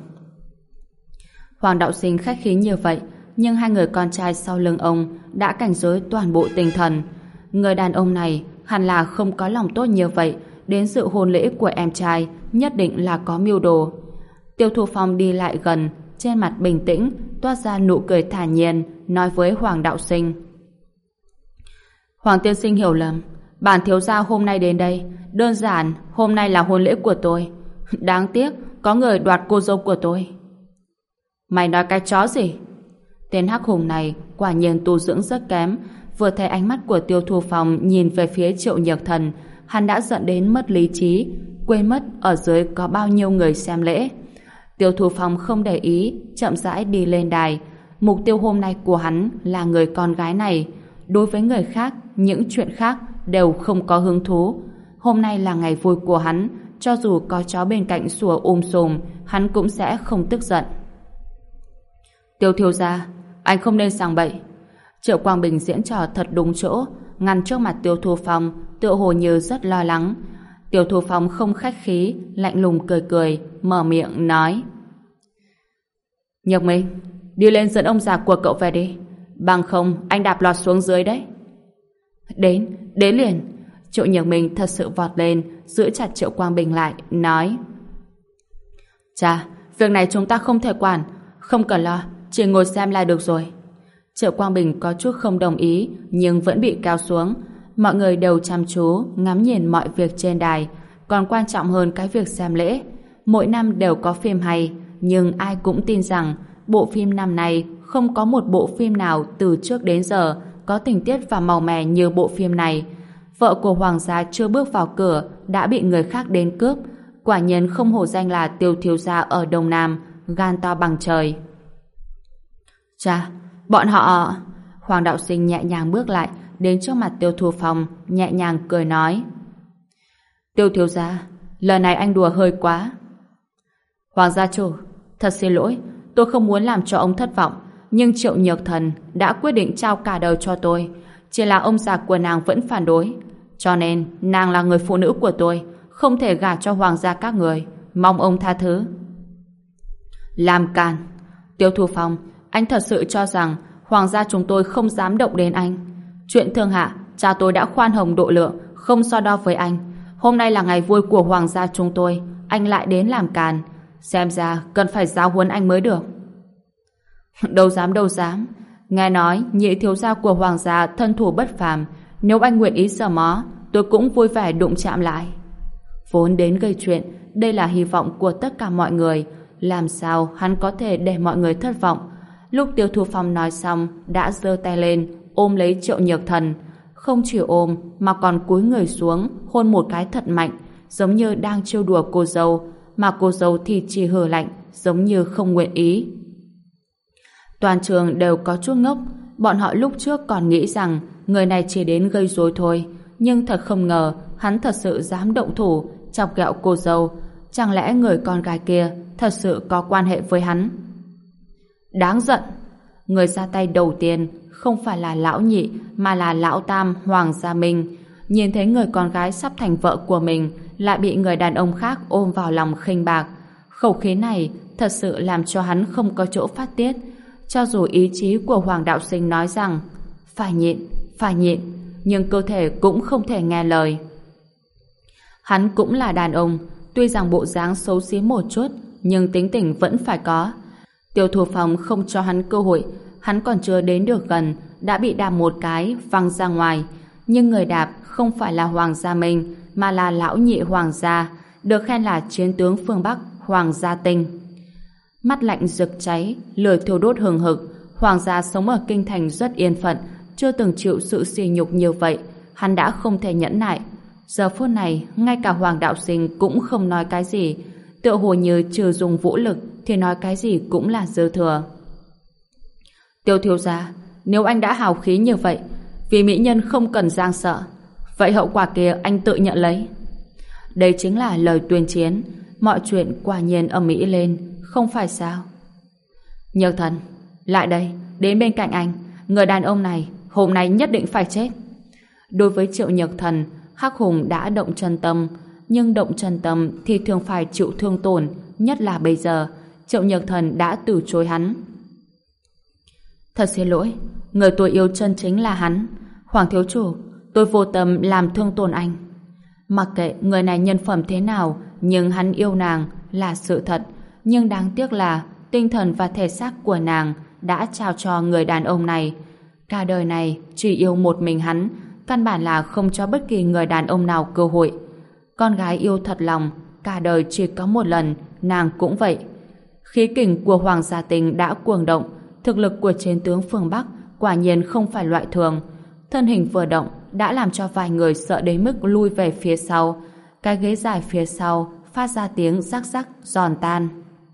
Hoàng đạo sinh khách khí như vậy, nhưng hai người con trai sau lưng ông đã cảnh giới toàn bộ tinh thần. Người đàn ông này hẳn là không có lòng tốt như vậy, đến dự hôn lễ của em trai nhất định là có mưu đồ. Tiêu Thu Phong đi lại gần, trên mặt bình tĩnh toát ra nụ cười thản nhiên, nói với Hoàng đạo sinh: Hoàng tiên sinh hiểu lầm, bản thiếu gia hôm nay đến đây đơn giản hôm nay là hôn lễ của tôi. Đáng tiếc có người đoạt cô dâu của tôi. Mày nói cái chó gì? Tên hắc hùng này quả nhiên tu dưỡng rất kém. Vừa thấy ánh mắt của Tiêu Thu Phong nhìn về phía Triệu Nhược Thần, hắn đã giận đến mất lý trí, quên mất ở dưới có bao nhiêu người xem lễ. Tiêu Thu Phong không để ý, chậm rãi đi lên đài. Mục tiêu hôm nay của hắn là người con gái này. Đối với người khác, những chuyện khác đều không có hứng thú. Hôm nay là ngày vui của hắn, cho dù có chó bên cạnh sủa sùm, hắn cũng sẽ không tức giận. Tiêu thiếu gia, anh không nên sảng bậy. Triệu Quang Bình diễn trò thật đúng chỗ, ngăn trước mặt Tiêu Thu Phong, tựa hồ như rất lo lắng. Tiêu Thu Phong không khách khí, lạnh lùng cười cười, mở miệng nói: Nhược Minh, đi lên dẫn ông già của cậu về đi, bằng không anh đạp lọt xuống dưới đấy. Đến liền. Triệu Nhược Minh thật sự vọt lên, giữ chặt Triệu Quang Bình lại, nói: Chà, việc này chúng ta không thể quản, không cần lo, chỉ ngồi xem là được rồi. Triệu Quang Bình có chút không đồng ý, nhưng vẫn bị kéo xuống. Mọi người đều chăm chú ngắm nhìn mọi việc trên đài, còn quan trọng hơn cái việc xem lễ. Mỗi năm đều có phim hay, nhưng ai cũng tin rằng bộ phim năm nay không có một bộ phim nào từ trước đến giờ có tình tiết và màu mè như bộ phim này. Vợ của hoàng gia chưa bước vào cửa đã bị người khác đến cướp. Quả nhiên không hổ danh là Tiêu thiếu gia ở Đông Nam, gan to bằng trời. Chà, bọn họ... Hoàng đạo sinh nhẹ nhàng bước lại, đến trước mặt Tiêu Thu Phong, nhẹ nhàng cười nói: Tiêu thiếu gia, lần này anh đùa hơi quá. Hoàng gia chủ, thật xin lỗi, tôi không muốn làm cho ông thất vọng, nhưng Triệu Nhược Thần đã quyết định trao cả đời cho tôi. Chỉ là ông già của nàng vẫn phản đối, cho nên nàng là người phụ nữ của tôi, không thể gả cho hoàng gia các người, mong ông tha thứ. Làm càn. Tiêu Thu Phong, anh thật sự cho rằng hoàng gia chúng tôi không dám động đến anh? Chuyện thương hạ, cha tôi đã khoan hồng độ lượng, không so đo với anh. Hôm nay là ngày vui của hoàng gia chúng tôi, anh lại đến làm càn. Xem ra cần phải giáo huấn anh mới được. Đâu dám đâu dám. Nghe nói nhị thiếu gia của hoàng gia thân thủ bất phàm, nếu anh nguyện ý sờ mó, tôi cũng vui vẻ đụng chạm lại. Vốn đến gây chuyện, đây là hy vọng của tất cả mọi người. Làm sao hắn có thể để mọi người thất vọng? Lúc Tiêu Thu Phong nói xong, đã giơ tay lên, ôm lấy Triệu Nhược Thần. Không chỉ ôm, mà còn cúi người xuống, hôn một cái thật mạnh, giống như đang trêu đùa cô dâu, mà cô dâu thì chỉ hừ lạnh, giống như không nguyện ý. Toàn trường đều có chút ngốc, bọn họ lúc trước còn nghĩ rằng người này chỉ đến gây rối thôi, nhưng thật không ngờ hắn thật sự dám động thủ, chọc ghẹo cô dâu. Chẳng lẽ người con gái kia thật sự có quan hệ với hắn? Đáng giận! Người ra tay đầu tiên không phải là lão nhị, mà là lão tam Hoàng Gia Minh. Nhìn thấy người con gái sắp thành vợ của mình lại bị người đàn ông khác ôm vào lòng khinh bạc. Khẩu khí này thật sự làm cho hắn không có chỗ phát tiết. Cho dù ý chí của Hoàng Đạo Sinh nói rằng phải nhịn, nhưng cơ thể cũng không thể nghe lời. Hắn cũng là đàn ông, tuy rằng bộ dáng xấu xí một chút, nhưng tính tình vẫn phải có. Tiêu Thu Phong không cho hắn cơ hội, hắn còn chưa đến được gần, đã bị đạp một cái, văng ra ngoài. Nhưng người đạp không phải là Hoàng Gia Minh, mà là lão nhị Hoàng Gia, được khen là chiến tướng phương Bắc Hoàng Gia Tinh. Mắt lạnh rực cháy, lửa thiêu đốt hừng hực. Hoàng gia sống ở kinh thành rất yên phận, chưa từng chịu sự sỉ nhục như vậy. Hắn đã không thể nhẫn nại. Giờ phút này, ngay cả Hoàng Đạo Sinh cũng không nói cái gì, tựa hồ như trừ dùng vũ lực thì nói cái gì cũng là dư thừa. Tiêu thiếu gia, nếu anh đã hào khí như vậy, vì mỹ nhân không cần giang sợ, vậy hậu quả kia anh tự nhận lấy. Đây chính là lời tuyên chiến. Mọi chuyện quả nhiên ầm ĩ lên, không phải sao? Nhược Thần, lại đây, đến bên cạnh anh. Người đàn ông này hôm nay nhất định phải chết. Đối với Triệu Nhược Thần, Hắc Hùng đã động chân tâm, nhưng động chân tâm thì thường phải chịu thương tổn, nhất là bây giờ Triệu Nhược Thần đã từ chối hắn. Thật xin lỗi, người tôi yêu chân chính là hắn. Hoàng thiếu chủ, tôi vô tâm làm thương tổn anh. Mặc kệ người này nhân phẩm thế nào, nhưng hắn yêu nàng là sự thật. Nhưng đáng tiếc là tinh thần và thể xác của nàng đã trao cho người đàn ông này. Cả đời này chỉ yêu một mình hắn, căn bản là không cho bất kỳ người đàn ông nào cơ hội. Con gái yêu thật lòng, cả đời chỉ có một lần, nàng cũng vậy. Khí kình của Hoàng Gia Tinh đã cuồng động, thực lực của chiến tướng phương Bắc quả nhiên không phải loại thường. Thân hình vừa động đã làm cho vài người sợ đến mức lui về phía sau. Cái ghế dài phía sau phát ra tiếng rắc rắc giòn tan.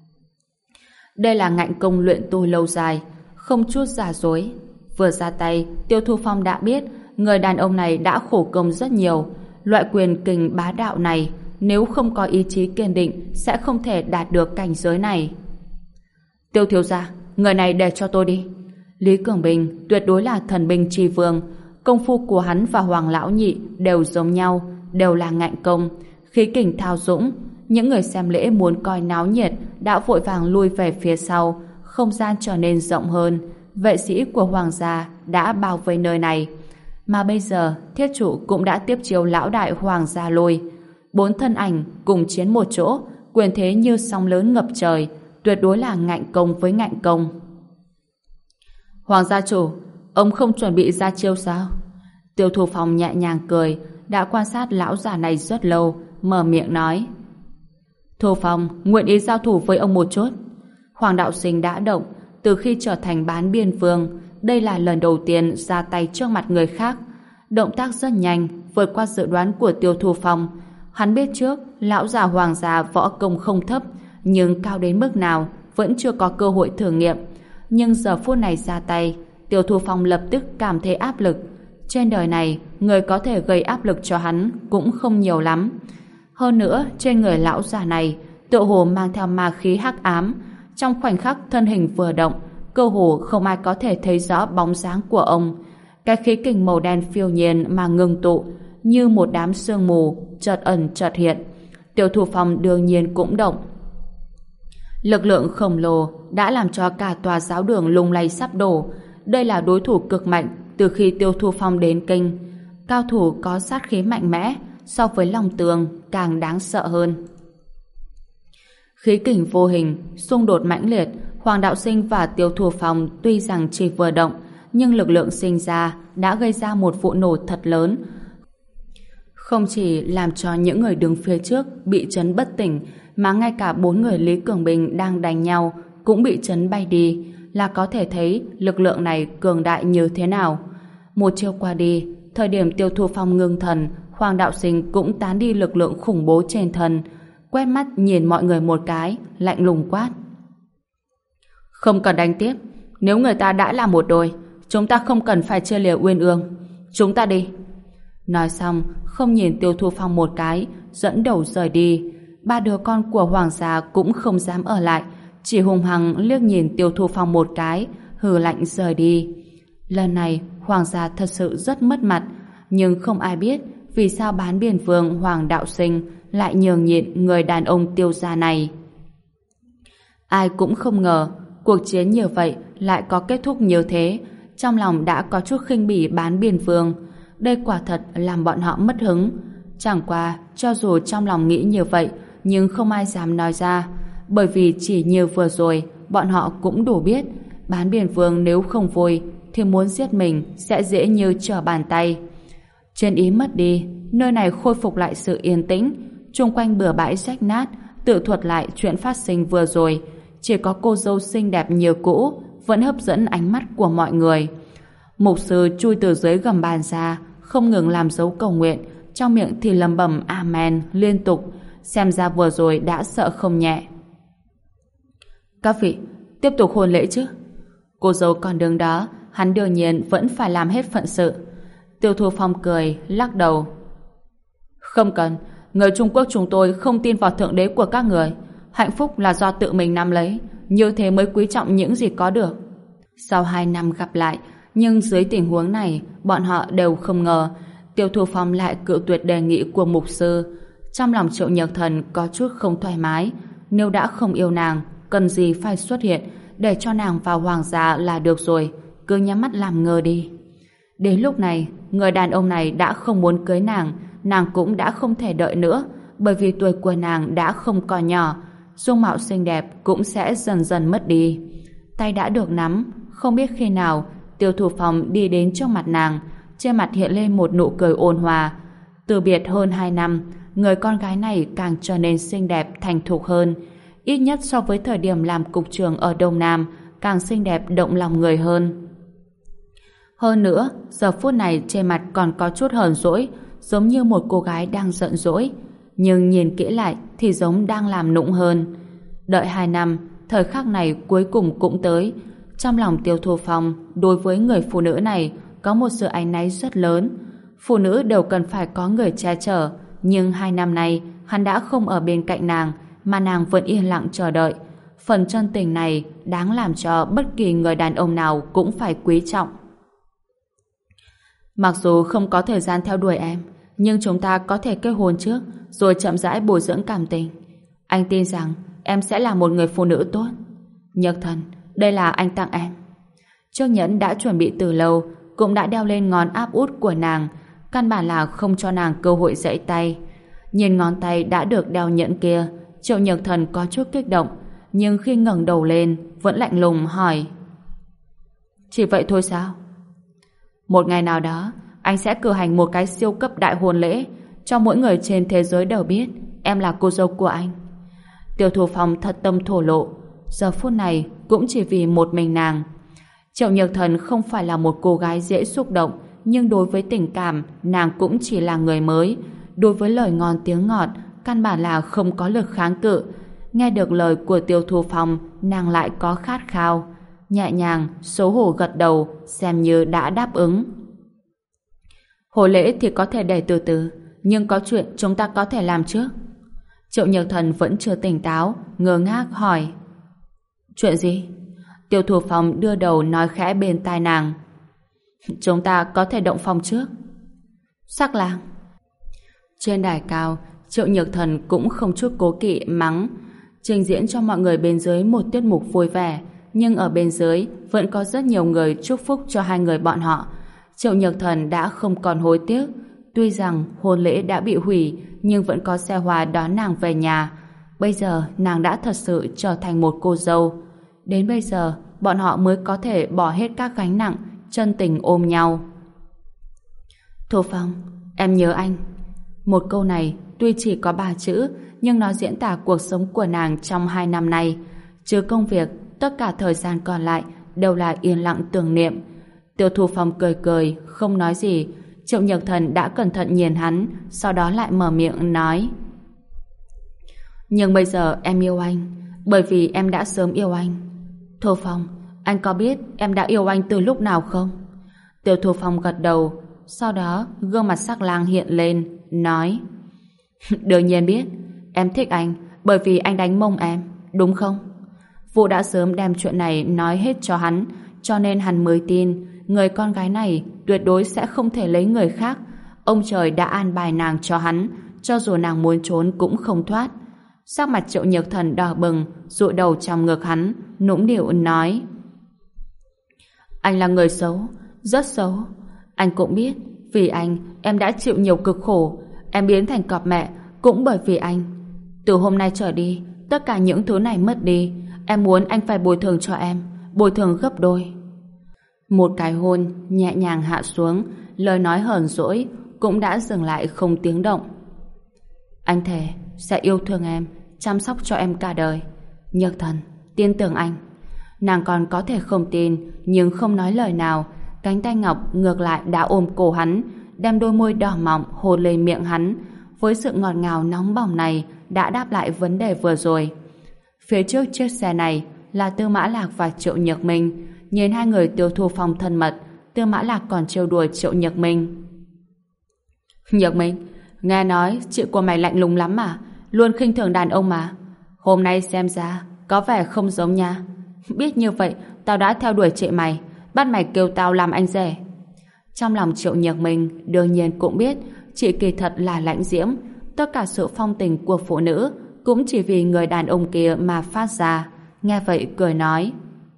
Đây là ngạnh công luyện tu lâu dài, không chút giả dối. Vừa ra tay, Tiêu Thu Phong đã biết người đàn ông này đã khổ công rất nhiều. Loại quyền kình bá đạo này, nếu không có ý chí kiên định, sẽ không thể đạt được cảnh giới này. Tiêu thiếu gia, người này để cho tôi đi. Lý Cường Bình tuyệt đối là thần binh tri vương. Công phu của hắn và Hoàng Lão Nhị đều giống nhau, đều là ngạnh công, khí kình thao dũng. Những người xem lễ muốn coi náo nhiệt đã vội vàng lui về phía sau, không gian trở nên rộng hơn. Vệ sĩ của Hoàng gia đã bao vây nơi này. Mà bây giờ, thiết chủ cũng đã tiếp chiếu lão đại Hoàng gia Lôi. 4 thân ảnh cùng chiến một chỗ, quyền thế như sóng lớn ngập trời, tuyệt đối là ngạnh công với ngạnh công. Hoàng gia chủ, ông không chuẩn bị ra chiêu sao? Tiêu Thu Phong nhẹ nhàng cười, đã quan sát lão già này rất lâu, mở miệng nói. Thu Phong nguyện ý giao thủ với ông một chút. Hoàng Đạo Sinh đã động, từ khi trở thành bán biên vương, đây là lần đầu tiên ra tay trước mặt người khác. Động tác rất nhanh, vượt qua dự đoán của Tiêu Thu Phong. Hắn biết trước, lão già Hoàng gia võ công không thấp, nhưng cao đến mức nào vẫn chưa có cơ hội thử nghiệm. Nhưng giờ phút này ra tay, Tiêu Thu Phong lập tức cảm thấy áp lực. Trên đời này, người có thể gây áp lực cho hắn cũng không nhiều lắm. Hơn nữa, trên người lão già này, tựa hồ mang theo ma khí hắc ám. Trong khoảnh khắc thân hình vừa động, cơ hồ không ai có thể thấy rõ bóng dáng của ông. Cái khí kình màu đen phiêu nhiên mà ngưng tụ, như một đám sương mù, chợt ẩn chợt hiện. Tiêu Thu Phong đương nhiên cũng động. Lực lượng khổng lồ đã làm cho cả tòa giáo đường lung lay sắp đổ. Đây là đối thủ cực mạnh, từ khi Tiêu Thu Phong đến kinh, cao thủ có sát khí mạnh mẽ, so với Long Tường càng đáng sợ hơn. Khí kình vô hình, xung đột mãnh liệt, Hoàng Đạo Sinh và Tiêu Thu Phong tuy rằng chỉ vừa động, nhưng lực lượng sinh ra đã gây ra một vụ nổ thật lớn. Không chỉ làm cho những người đứng phía trước bị chấn bất tỉnh, mà ngay cả 4 người Lý Cường Bình đang đánh nhau cũng bị chấn bay đi, là có thể thấy lực lượng này cường đại như thế nào. Một chiêu qua đi, thời điểm Tiêu Thu Phong ngưng thần, Hoàng Đạo Sinh cũng tán đi lực lượng khủng bố trên thân, quét mắt nhìn mọi người một cái, lạnh lùng quát: không cần đánh tiếp, nếu người ta đã là một đôi, chúng ta không cần phải chia lìa Uyên Ương, chúng ta đi. Nói xong, không nhìn Tiêu Thu Phong một cái, dẫn đầu rời đi. 3 đứa con của Hoàng gia cũng không dám ở lại, chỉ hung hăng liếc nhìn Tiêu Thu Phong một cái, hừ lạnh rời đi. Lần này, Hoàng gia thật sự rất mất mặt, nhưng không ai biết vì sao Bán Biển Vương Hoàng Đạo Sinh lại nhường nhịn người đàn ông Tiêu gia này. Ai cũng không ngờ cuộc chiến như vậy lại có kết thúc như thế, trong lòng đã có chút khinh bỉ Bán Biển Vương. Đây quả thật làm bọn họ mất hứng. Chẳng qua, cho dù trong lòng nghĩ như vậy, nhưng không ai dám nói ra, bởi vì chỉ như vừa rồi, bọn họ cũng đủ biết, Bán Biển Vương nếu không vui, thì muốn giết mình sẽ dễ như trở bàn tay. Chân ý mất đi, nơi này khôi phục lại sự yên tĩnh, chung quanh bừa bãi rách nát, tự thuật lại chuyện phát sinh vừa rồi. Chỉ có cô dâu xinh đẹp như cũ vẫn hấp dẫn ánh mắt của mọi người. Mục sư chui từ dưới gầm bàn ra, không ngừng làm dấu cầu nguyện, trong miệng thì lẩm bẩm amen liên tục, xem ra vừa rồi đã sợ không nhẹ. Các vị, tiếp tục hôn lễ chứ? Cô dâu còn đứng đó, hắn đương nhiên vẫn phải làm hết phận sự. Tiêu Thu Phong cười, lắc đầu. Không cần, người Trung Quốc chúng tôi không tin vào thượng đế của các người. Hạnh phúc là do tự mình nắm lấy, như thế mới quý trọng những gì có được. Sau 2 năm gặp lại, nhưng dưới tình huống này, bọn họ đều không ngờ Tiêu Thu Phong lại cự tuyệt đề nghị của mục sư. Trong lòng Triệu Nhược Thần có chút không thoải mái. Nếu đã không yêu nàng, cần gì phải xuất hiện, để cho nàng vào hoàng gia là được rồi, cứ nhắm mắt làm ngơ đi. Đến lúc này, người đàn ông này đã không muốn cưới nàng cũng đã không thể đợi nữa, bởi vì tuổi của nàng đã không còn nhỏ, dung mạo xinh đẹp cũng sẽ dần dần mất đi. Tay đã được nắm, không biết khi nào Tiêu Thu Phong đi đến trước mặt nàng, trên mặt hiện lên một nụ cười ôn hòa. Từ biệt hơn 2 năm, người con gái này càng trở nên xinh đẹp, thành thục hơn, ít nhất so với thời điểm làm cục trưởng ở Đông Nam, càng xinh đẹp động lòng người hơn. Hơn nữa, giờ phút này trên mặt còn có chút hờn dỗi, giống như một cô gái đang giận dỗi, nhưng nhìn kỹ lại thì giống đang làm nũng hơn. Đợi 2 năm, thời khắc này cuối cùng cũng tới. Trong lòng Tiêu Thu Phong đối với người phụ nữ này có một sự áy náy rất lớn. Phụ nữ đều cần phải có người che chở, nhưng 2 năm nay hắn đã không ở bên cạnh nàng, mà nàng vẫn yên lặng chờ đợi. Phần chân tình này đáng làm cho bất kỳ người đàn ông nào cũng phải quý trọng. Mặc dù không có thời gian theo đuổi em, nhưng chúng ta có thể kết hôn trước, rồi chậm rãi bồi dưỡng cảm tình. Anh tin rằng em sẽ là một người phụ nữ tốt. Nhược Thần, đây là anh tặng em. Chiếc nhẫn đã chuẩn bị từ lâu, cũng đã đeo lên ngón áp út của nàng, căn bản là không cho nàng cơ hội giãy tay. Nhìn ngón tay đã được đeo nhẫn kia, Triệu Nhược Thần có chút kích động, nhưng khi ngẩng đầu lên vẫn lạnh lùng hỏi: chỉ vậy thôi sao? Một ngày nào đó anh sẽ cử hành một cái siêu cấp đại hôn lễ, cho mỗi người trên thế giới đều biết em là cô dâu của anh. Tiêu Thu Phong thật tâm thổ lộ, giờ phút này cũng chỉ vì một mình nàng. Triệu Nhược Thần không phải là một cô gái dễ xúc động, nhưng đối với tình cảm nàng cũng chỉ là người mới. Đối với lời ngon tiếng ngọt căn bản là không có lực kháng cự. Nghe được lời của Tiêu Thu Phong, nàng lại có khát khao. Nhẹ nhàng, xấu hổ gật đầu, xem như đã đáp ứng. Hôn lễ thì có thể để từ từ, nhưng có chuyện chúng ta có thể làm trước. Triệu Nhược Thần vẫn chưa tỉnh táo, ngơ ngác hỏi: chuyện gì? Tiêu Thu Phong đưa đầu nói khẽ bên tai nàng: chúng ta có thể động phòng trước. Sắc lang. Trên đài cao, Triệu Nhược Thần cũng không chút cố kỵ mắng, trình diễn cho mọi người bên dưới một tiết mục vui vẻ, nhưng ở bên dưới vẫn có rất nhiều người chúc phúc cho hai người bọn họ. Triệu Nhược Thần đã không còn hối tiếc. Tuy rằng hôn lễ đã bị hủy, nhưng vẫn có xe hoa đón nàng về nhà. Bây giờ nàng đã thật sự trở thành một cô dâu. Đến bây giờ, bọn họ mới có thể bỏ hết các gánh nặng, chân tình ôm nhau. Thu Phong, em nhớ anh. Một câu này tuy chỉ có 3 chữ, nhưng nó diễn tả cuộc sống của nàng trong 2 năm nay. Trừ công việc, tất cả thời gian còn lại đều là yên lặng tưởng niệm. Tiêu Thu Phong cười cười, không nói gì. Triệu Nhược Thần đã cẩn thận nhìn hắn, sau đó lại mở miệng nói: nhưng bây giờ em yêu anh, bởi vì em đã sớm yêu anh. Thu Phong, anh có biết em đã yêu anh từ lúc nào không? Tiêu Thu Phong gật đầu, sau đó gương mặt sắc lang hiện lên, nói: đương nhiên biết, em thích anh bởi vì anh đánh mông em, đúng không? Vũ đã sớm đem chuyện này nói hết cho hắn, cho nên hắn mới tin người con gái này tuyệt đối sẽ không thể lấy người khác. Ông trời đã an bài nàng cho hắn, cho dù nàng muốn trốn cũng không thoát. Sắc mặt Triệu Nhược Thần đỏ bừng, dụi đầu trong ngực hắn, nũng nịu nói: anh là người xấu, rất xấu. Anh cũng biết, vì anh em đã chịu nhiều cực khổ, em biến thành cọp mẹ cũng bởi vì anh. Từ hôm nay trở đi, tất cả những thứ này mất đi, em muốn anh phải bồi thường cho em, bồi thường gấp đôi. Một cái hôn nhẹ nhàng hạ xuống, lời nói hờn dỗi cũng đã dừng lại không tiếng động. Anh thề sẽ yêu thương em, chăm sóc cho em cả đời. Nhược Thần, tin tưởng anh. Nàng còn có thể không tin, nhưng không nói lời nào. Cánh tay ngọc ngược lại đã ôm cổ hắn, đem đôi môi đỏ mọng hôn lên miệng hắn. Với sự ngọt ngào nóng bỏng này đã đáp lại vấn đề vừa rồi. Phía trước chiếc xe này là Tư Mã Lạc và Triệu Nhược Minh. Nhìn hai người Tiêu Thu Phong thân mật, Tư Mã Lạc còn trêu đùa Triệu Nhược Minh. Nhược Minh, nghe nói chị của mày lạnh lùng lắm mà, luôn khinh thường đàn ông mà. Hôm nay xem ra có vẻ không giống nha. Biết như vậy tao đã theo đuổi chị mày, bắt mày kêu tao làm anh rể. Trong lòng Triệu Nhược Minh đương nhiên cũng biết chị kỳ thật là lãnh diễm. Tất cả sự phong tình của phụ nữ cũng chỉ vì người đàn ông kia mà phát ra. Nghe vậy cười nói: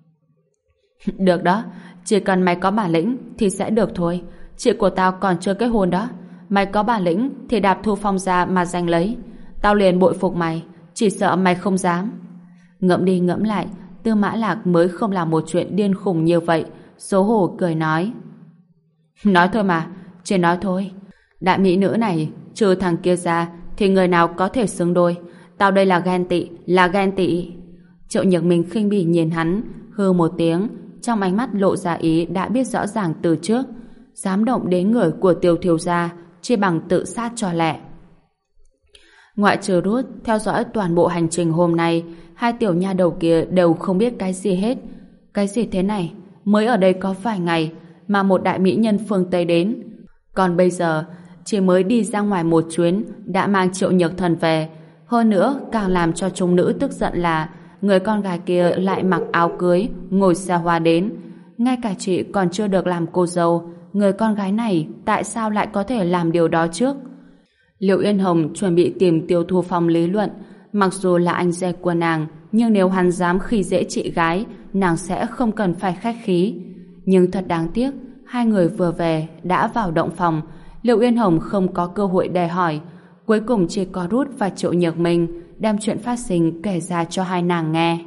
được đó, chỉ cần mày có bản lĩnh thì sẽ được thôi. Chị của tao còn chưa kết hôn đó. Mày có bản lĩnh thì đạp Thu Phong ra mà giành lấy. Tao liền bội phục mày, chỉ sợ mày không dám. Ngẫm đi ngẫm lại, Tư Mã Lạc mới không làm một chuyện điên khùng như vậy. Xấu hổ cười nói: nói thôi mà, chỉ nói thôi. Đại mỹ nữ này trừ thằng kia ra thì người nào có thể xứng đôi. Tao đây là ghen tị, là ghen tị. Triệu Nhược Minh khinh bỉ nhìn hắn, hư một tiếng, trong ánh mắt lộ ra ý đã biết rõ ràng từ trước. Dám động đến người của Tiêu thiếu gia chỉ bằng tự sát cho lẹ. Ngoại trừ Ruth theo dõi toàn bộ hành trình hôm nay, hai tiểu nha đầu kia đều không biết cái gì hết. Cái gì thế này? Mới ở đây có vài ngày mà một đại mỹ nhân phương Tây đến. Còn bây giờ chỉ mới đi ra ngoài một chuyến đã mang Triệu Nhược Thần về. Hơn nữa càng làm cho chúng nữ tức giận là người con gái kia lại mặc áo cưới ngồi xe hoa đến. Ngay cả chị còn chưa được làm cô dâu, người con gái này tại sao lại có thể làm điều đó trước? Liệu Yên Hồng chuẩn bị tìm Tiêu Thu Phong lý luận. Mặc dù là anh rể của nàng, nhưng nếu hắn dám khi dễ chị gái, nàng sẽ không cần phải khách khí. Nhưng thật đáng tiếc, hai người vừa về đã vào động phòng. Liệu Yên Hồng không có cơ hội để hỏi. Cuối cùng chỉ có Ruth và Triệu Nhược Minh đem chuyện phát sinh kể ra cho hai nàng nghe.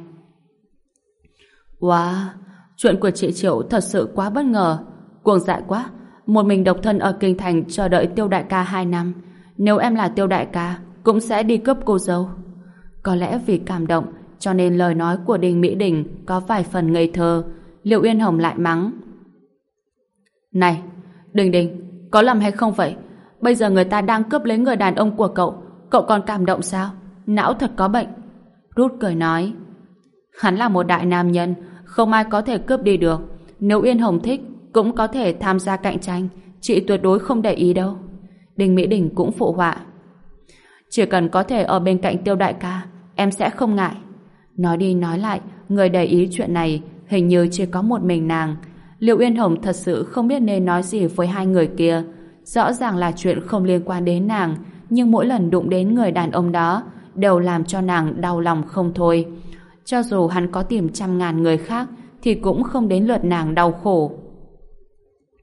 Wow, chuyện của chị Triệu thật sự quá bất ngờ. Cuồng dại quá, một mình độc thân ở kinh thành chờ đợi Tiêu đại ca 2 năm. Nếu em là Tiêu đại ca cũng sẽ đi cướp cô dâu. Có lẽ vì cảm động cho nên lời nói của Đinh Mỹ Đình có vài phần ngây thơ. Liệu Yên Hồng lại mắng: này, Đình, có lầm hay không vậy? Bây giờ người ta đang cướp lấy người đàn ông của cậu, cậu còn cảm động sao? Não thật có bệnh. Ruth cười nói: hắn là một đại nam nhân, không ai có thể cướp đi được. Nếu Yên Hồng thích cũng có thể tham gia cạnh tranh, chị tuyệt đối không để ý đâu. Đinh Mỹ Đình cũng phụ họa: chỉ cần có thể ở bên cạnh Tiêu đại ca, em sẽ không ngại. Nói đi nói lại, người để ý chuyện này hình như chỉ có một mình nàng. Liệu Yên Hồng thật sự không biết nên nói gì với hai người kia. Rõ ràng là chuyện không liên quan đến nàng, nhưng mỗi lần đụng đến người đàn ông đó đều làm cho nàng đau lòng không thôi. Cho dù hắn có tìm 100.000 người khác thì cũng không đến lượt nàng đau khổ.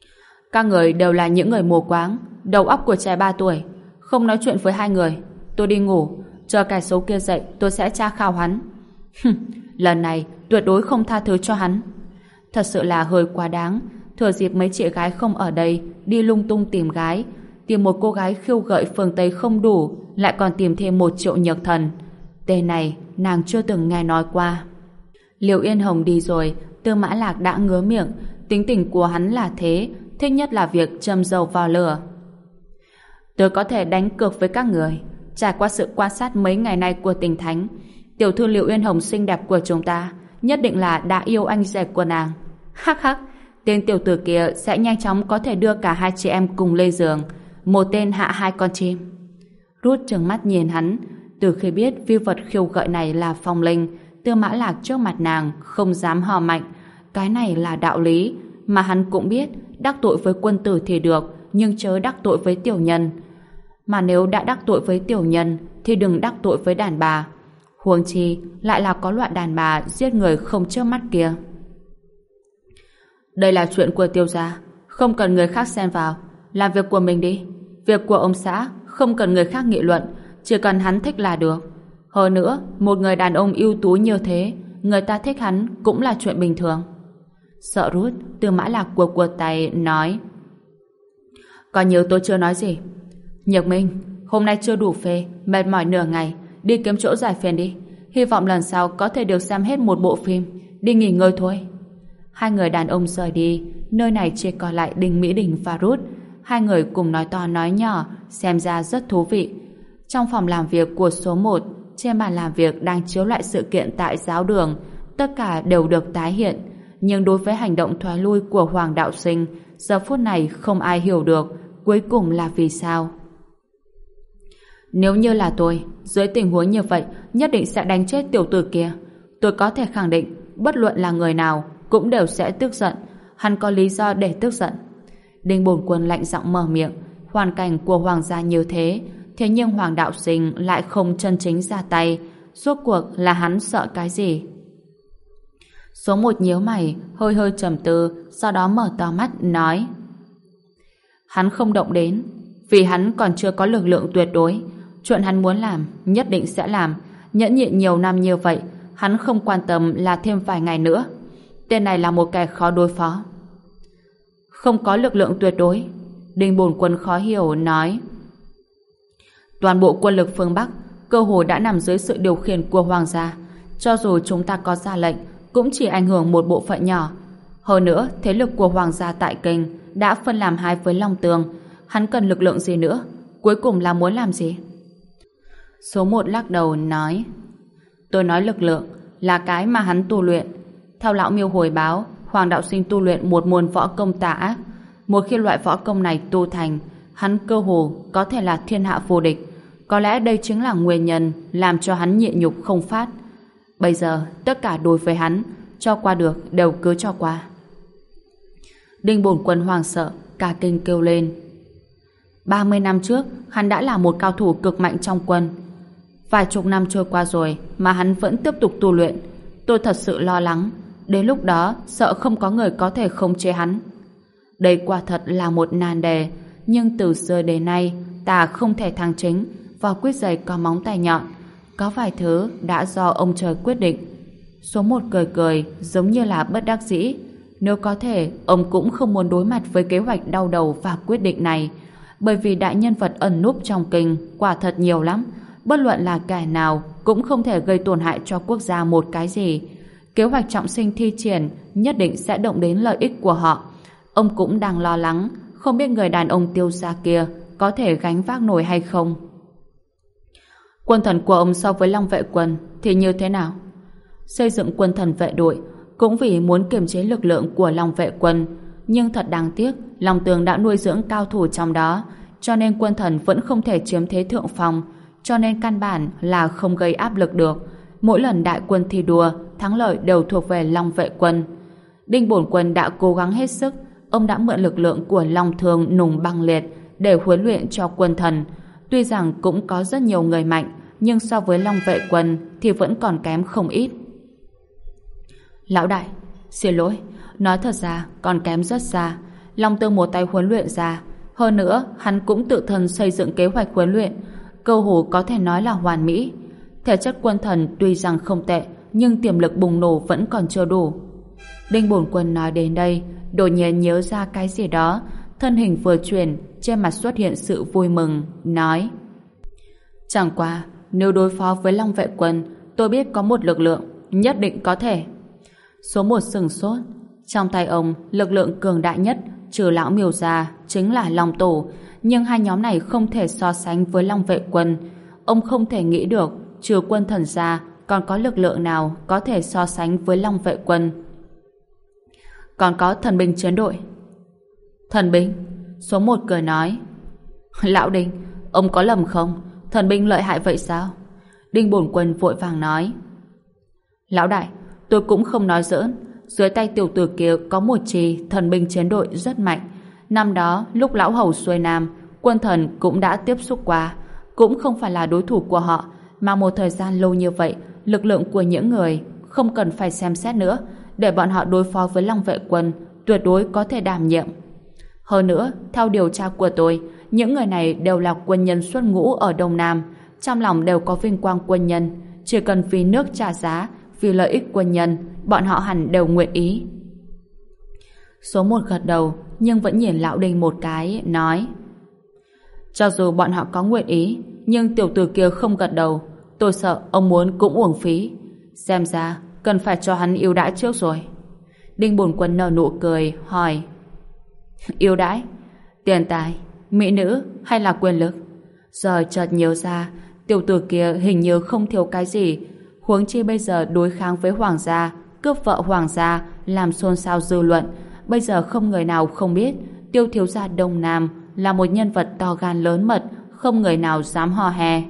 Các người đều là những người mù quáng, đầu óc của trẻ 3 tuổi, không nói chuyện với hai người. Tôi đi ngủ, chờ kẻ xấu kia dậy tôi sẽ tra khảo hắn. Lần này tuyệt đối không tha thứ cho hắn. Thật sự là hơi quá đáng. Thừa dịp mấy chị gái không ở đây, đi lung tung tìm gái, tìm một cô gái khiêu gợi phương Tây không đủ, lại còn tìm thêm một Triệu Nhược Thần. Tên này nàng chưa từng nghe nói qua. Liệu Yên Hồng đi rồi, Tư Mã Lạc đã ngứa miệng. Tính tình của hắn là thế, thích nhất là việc châm dầu vào lửa. Tôi có thể đánh cược với các người. Trải qua sự quan sát mấy ngày nay của Tình Thánh, tiểu thư Liệu Yên Hồng xinh đẹp của chúng ta nhất định là đã yêu anh rể của nàng. Hắc hắc, tên tiểu tử kia sẽ nhanh chóng có thể đưa cả hai chị em cùng lên giường, một tên hạ hai con chim. Ruth trừng mắt nhìn hắn. Từ khi biết vi vật khiêu gợi này là Phong Linh, Tư Mã Lạc trước mặt nàng không dám hò mạnh. Cái này là đạo lý, mà hắn cũng biết đắc tội với quân tử thì được, nhưng chớ đắc tội với tiểu nhân. Mà nếu đã đắc tội với tiểu nhân thì đừng đắc tội với đàn bà. Huống chi lại là có loại đàn bà giết người không chớp mắt kia. Đây là chuyện của Tiêu gia, không cần người khác xen vào. Làm việc của mình đi. Việc của ông xã không cần người khác nghị luận, chỉ cần hắn thích là được. Hơn nữa, một người đàn ông ưu tú như thế, người ta thích hắn cũng là chuyện bình thường. Sợ Ruth, Tư Mã Lạc của tay nói: Còn nhiều tôi chưa nói gì. Nhược Minh, hôm nay chưa đủ phê, mệt mỏi nửa ngày, đi kiếm chỗ giải phiền đi. Hy vọng lần sau có thể được xem hết một bộ phim. Đi nghỉ ngơi thôi. Hai người đàn ông rời đi, nơi này chỉ còn lại Đinh Mỹ Đình và Ruth. Hai người cùng nói to nói nhỏ, xem ra rất thú vị. Trong phòng làm việc của số 1, trên bàn làm việc đang chiếu lại sự kiện tại giáo đường, tất cả đều được tái hiện. Nhưng đối với hành động thoái lui của Hoàng đạo sinh, giờ phút này không ai hiểu được cuối cùng là vì sao. Nếu như là tôi, dưới tình huống như vậy, nhất định sẽ đánh chết tiểu tử kia. Tôi có thể khẳng định, bất luận là người nào cũng đều sẽ tức giận. Hắn có lý do để tức giận. Đinh Bổn Quân lạnh giọng mở miệng. Hoàn cảnh của hoàng gia như thế, thế nhưng Hoàng đạo sinh lại không chân chính ra tay. Rốt cuộc là hắn sợ cái gì? Số 1 nhíu mày, hơi hơi trầm tư, sau đó mở to mắt nói: Hắn không động đến, vì hắn còn chưa có lực lượng tuyệt đối. Chuyện hắn muốn làm, nhất định sẽ làm. Nhẫn nhịn nhiều năm như vậy, hắn không quan tâm là thêm vài ngày nữa. Tên này là một kẻ khó đối phó. Không có lực lượng tuyệt đối. Đinh Bổn Quân khó hiểu nói: Toàn bộ quân lực phương Bắc cơ hồ đã nằm dưới sự điều khiển của hoàng gia. Cho dù chúng ta có ra lệnh, cũng chỉ ảnh hưởng một bộ phận nhỏ. Hơn nữa, thế lực của hoàng gia tại Kinh đã phân làm hai với Long Tường. Hắn cần lực lượng gì nữa? Cuối cùng là muốn làm gì? Số 1 lắc đầu nói: Tôi nói lực lượng là cái mà hắn tu luyện. Theo lão Miêu hồi báo, Hoàng đạo sinh tu luyện một môn võ công tà ác. Một khi loại võ công này tu thành, hắn cơ hồ có thể là thiên hạ vô địch. Có lẽ đây chính là nguyên nhân làm cho hắn nhịn nhục không phát. Bây giờ, tất cả đối với hắn, cho qua được đều cứ cho qua. Đinh Bổn Quân hoảng sợ, cả kinh kêu lên: 30 năm trước, hắn đã là một cao thủ cực mạnh trong quân. Vài chục năm trôi qua rồi mà hắn vẫn tiếp tục tu luyện. Tôi thật sự lo lắng. Đến lúc đó, sợ không có người có thể khống chế hắn. Đây quả thật là một nan đề. Nhưng từ xưa đến nay, ta không thể thắng chính. Vỏ quýt dày có móng tay nhọn. Có vài thứ đã do ông trời quyết định. Số 1 cười cười, giống như là bất đắc dĩ. Nếu có thể, ông cũng không muốn đối mặt với kế hoạch đau đầu và quyết định này. Bởi vì đại nhân vật ẩn núp trong kinh quả thật nhiều lắm. Bất luận là kẻ nào cũng không thể gây tổn hại cho quốc gia một cái gì. Kế hoạch trọng sinh thi triển nhất định sẽ động đến lợi ích của họ. Ông cũng đang lo lắng, không biết người đàn ông Tiêu gia kia có thể gánh vác nổi hay không. Quân thần của ông so với Long vệ quân thì như thế nào? Xây dựng quân thần vệ đội cũng vì muốn kiềm chế lực lượng của Long vệ quân. Nhưng thật đáng tiếc, Long Tường đã nuôi dưỡng cao thủ trong đó, cho nên quân thần vẫn không thể chiếm thế thượng phong, cho nên căn bản là không gây áp lực được. Mỗi lần đại quân thi đua, thắng lợi đều thuộc về Long vệ quân. Đinh Bổn Quân đã cố gắng hết sức, ông đã mượn lực lượng của Long Thương nùng băng liệt để huấn luyện cho quân thần. Tuy rằng cũng có rất nhiều người mạnh, nhưng so với Long vệ quân thì vẫn còn kém không ít. Lão đại, xin lỗi, nói thật ra còn kém rất xa. Long Tương một tay huấn luyện ra. Hơn nữa, hắn cũng tự thân xây dựng kế hoạch huấn luyện, cơ hồ có thể nói là hoàn mỹ. Thể chất quân thần tuy rằng không tệ, nhưng tiềm lực bùng nổ vẫn còn chưa đủ. Đinh Bổn Quân nói đến đây, đột nhiên nhớ ra cái gì đó, thân hình vừa chuyển, trên mặt xuất hiện sự vui mừng, nói: chẳng qua, nếu đối phó với Long Vệ Quân, tôi biết có một lực lượng, nhất định có thể. Số một sừng sốt. Trong tay ông, lực lượng cường đại nhất, trừ lão Miêu ra, chính là Long Tổ, nhưng hai nhóm này không thể so sánh với Long Vệ Quân. Ông không thể nghĩ được, trừ quân thần ra, còn có lực lượng nào có thể so sánh với Long Vệ Quân. Còn có thần binh chiến đội. Thần binh? Số một cười nói: lão Đinh, ông có lầm không? Thần binh lợi hại vậy sao? Đinh Bổn Quân vội vàng nói: lão đại, tôi cũng không nói giỡn. Dưới tay tiểu tử kia có một chi thần binh chiến đội rất mạnh. Năm đó, lúc lão hầu xuôi nam, quân thần cũng đã tiếp xúc qua, cũng không phải là đối thủ của họ, mà một thời gian lâu như vậy, lực lượng của những người không cần phải xem xét nữa, để bọn họ đối phó với Long Vệ Quân tuyệt đối có thể đảm nhiệm. Hơn nữa, theo điều tra của tôi, những người này đều là quân nhân xuất ngũ ở Đông Nam, trong lòng đều có vinh quang quân nhân, chỉ cần vì nước trả giá, vì lợi ích quân nhân, bọn họ hẳn đều nguyện ý. Số một gật đầu, nhưng vẫn nhìn lão Đinh một cái, nói: cho dù bọn họ có nguyện ý, nhưng tiểu tử kia không gật đầu, tôi sợ ông muốn cũng uổng phí. Xem ra cần phải cho hắn ưu đãi trước rồi. Đinh Bổn Quân nở nụ cười, hỏi: ưu đãi? Tiền tài, mỹ nữ hay là quyền lực? Giờ chợt nhớ ra, tiểu tử kia hình như không thiếu cái gì, huống chi bây giờ đối kháng với hoàng gia, cướp vợ hoàng gia, làm xôn xao dư luận. Bây giờ không người nào không biết Tiêu thiếu gia Đông Nam là một nhân vật to gan lớn mật, không người nào dám hò hè.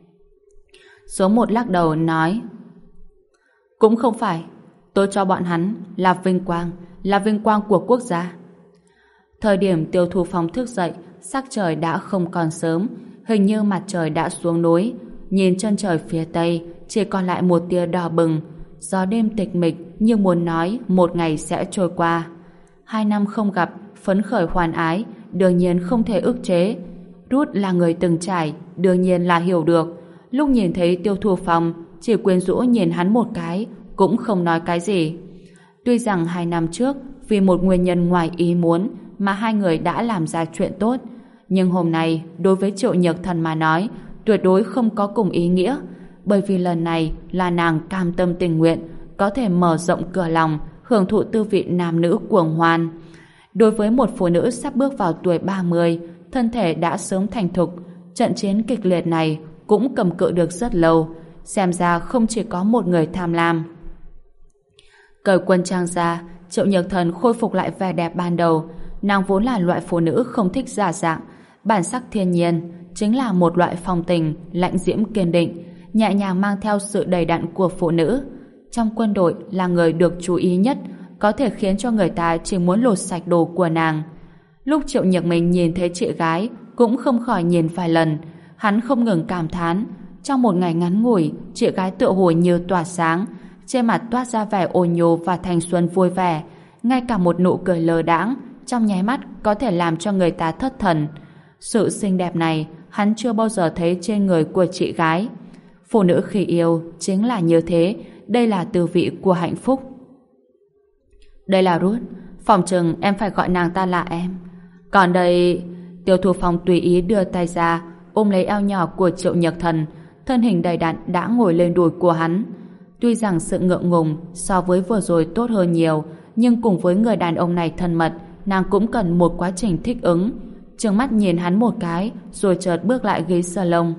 Số một lắc đầu nói: cũng không phải, tôi cho bọn hắn là vinh quang của quốc gia. Thời điểm Tiêu Thu Phong thức dậy, sắc trời đã không còn sớm, hình như mặt trời đã xuống núi. Nhìn chân trời phía tây, chỉ còn lại một tia đỏ bừng. Gió đêm tịch mịch như muốn nói một ngày sẽ trôi qua. 2 năm không gặp, phấn khởi hoàn ái, đương nhiên không thể ức chế. Rút là người từng trải, đương nhiên là hiểu được. Lúc nhìn thấy Tiêu Thu Phong, chỉ quyến rũ nhìn hắn một cái, cũng không nói cái gì. Tuy rằng 2 năm trước, vì một nguyên nhân ngoài ý muốn mà hai người đã làm ra chuyện tốt, nhưng hôm nay, đối với Triệu Nhược Thần mà nói, tuyệt đối không có cùng ý nghĩa, bởi vì lần này là nàng cam tâm tình nguyện, có thể mở rộng cửa lòng, hưởng thụ tư vị nam nữ cuồng hoan. Đối với một phụ nữ sắp bước vào tuổi 30, thân thể đã sớm thành thục, trận chiến kịch liệt này cũng cầm cự được rất lâu, xem ra không chỉ có một người tham lam. Cởi quân trang ra, Triệu Nhược Thần khôi phục lại vẻ đẹp ban đầu. Nàng vốn là loại phụ nữ không thích giả dạng, bản sắc thiên nhiên, chính là một loại phong tình, lạnh diễm kiên định, nhẹ nhàng mang theo sự đầy đặn của phụ nữ. Trong quân đội là người được chú ý nhất, có thể khiến cho người ta chỉ muốn lột sạch đồ của nàng. Lúc Triệu Nhược Minh nhìn thấy chị gái, cũng không khỏi nhìn vài lần. Hắn không ngừng cảm thán, trong một ngày ngắn ngủi, chị gái tựa hồ như tỏa sáng, trên mặt toát ra vẻ ôn nhô và thanh xuân vui vẻ, ngay cả một nụ cười lơ đãng trong nháy mắt có thể làm cho người ta thất thần. Sự xinh đẹp này hắn chưa bao giờ thấy trên người của chị gái. Phụ nữ khi yêu chính là như thế, đây là tư vị của hạnh phúc. Đây là Ruth, phòng chừng em phải gọi nàng ta là em. Còn đây... Tiêu Thu Phong tùy ý đưa tay ra, ôm lấy eo nhỏ của Triệu Nhược Thần, thân hình đầy đặn đã ngồi lên đùi của hắn. Tuy rằng sự ngượng ngùng so với vừa rồi tốt hơn nhiều, nhưng cùng với người đàn ông này thân mật, nàng cũng cần một quá trình thích ứng. Trừng mắt nhìn hắn một cái, rồi chợt bước lại ghế salon.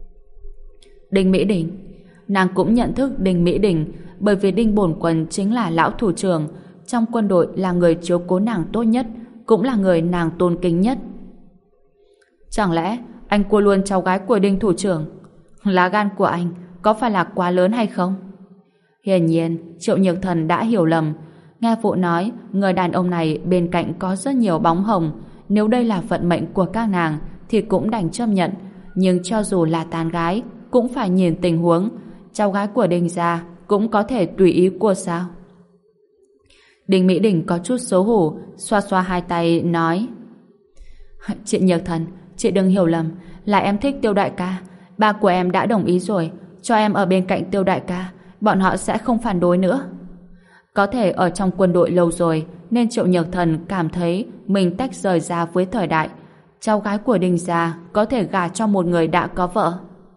Đinh Mỹ Đình. Nàng cũng nhận thức Đinh Mỹ Đình, bởi vì Đinh Bổn Quân chính là lão thủ trưởng, trong quân đội là người chiếu cố nàng tốt nhất, cũng là người nàng tôn kính nhất. Chẳng lẽ anh cua luôn cháu gái của Đinh thủ trưởng? Lá gan của anh có phải là quá lớn hay không? Hiển nhiên, Triệu Nhược Thần đã hiểu lầm. Nghe phụ nói, người đàn ông này bên cạnh có rất nhiều bóng hồng. Nếu đây là vận mệnh của các nàng, thì cũng đành chấp nhận. Nhưng cho dù là tán gái, cũng phải nhìn tình huống. Cháu gái của Đinh gia cũng có thể tùy ý cua sao? Đinh Mỹ Đình có chút xấu hổ, xoa xoa hai tay, nói: Chị Nhược Thần, chị đừng hiểu lầm, là em thích Tiêu đại ca. Ba của em đã đồng ý rồi, cho em ở bên cạnh Tiêu đại ca, bọn họ sẽ không phản đối nữa. Có thể ở trong quân đội lâu rồi, nên Triệu Nhược Thần cảm thấy mình tách rời ra với thời đại. Cháu gái của Đinh gia có thể gả cho một người đã có vợ.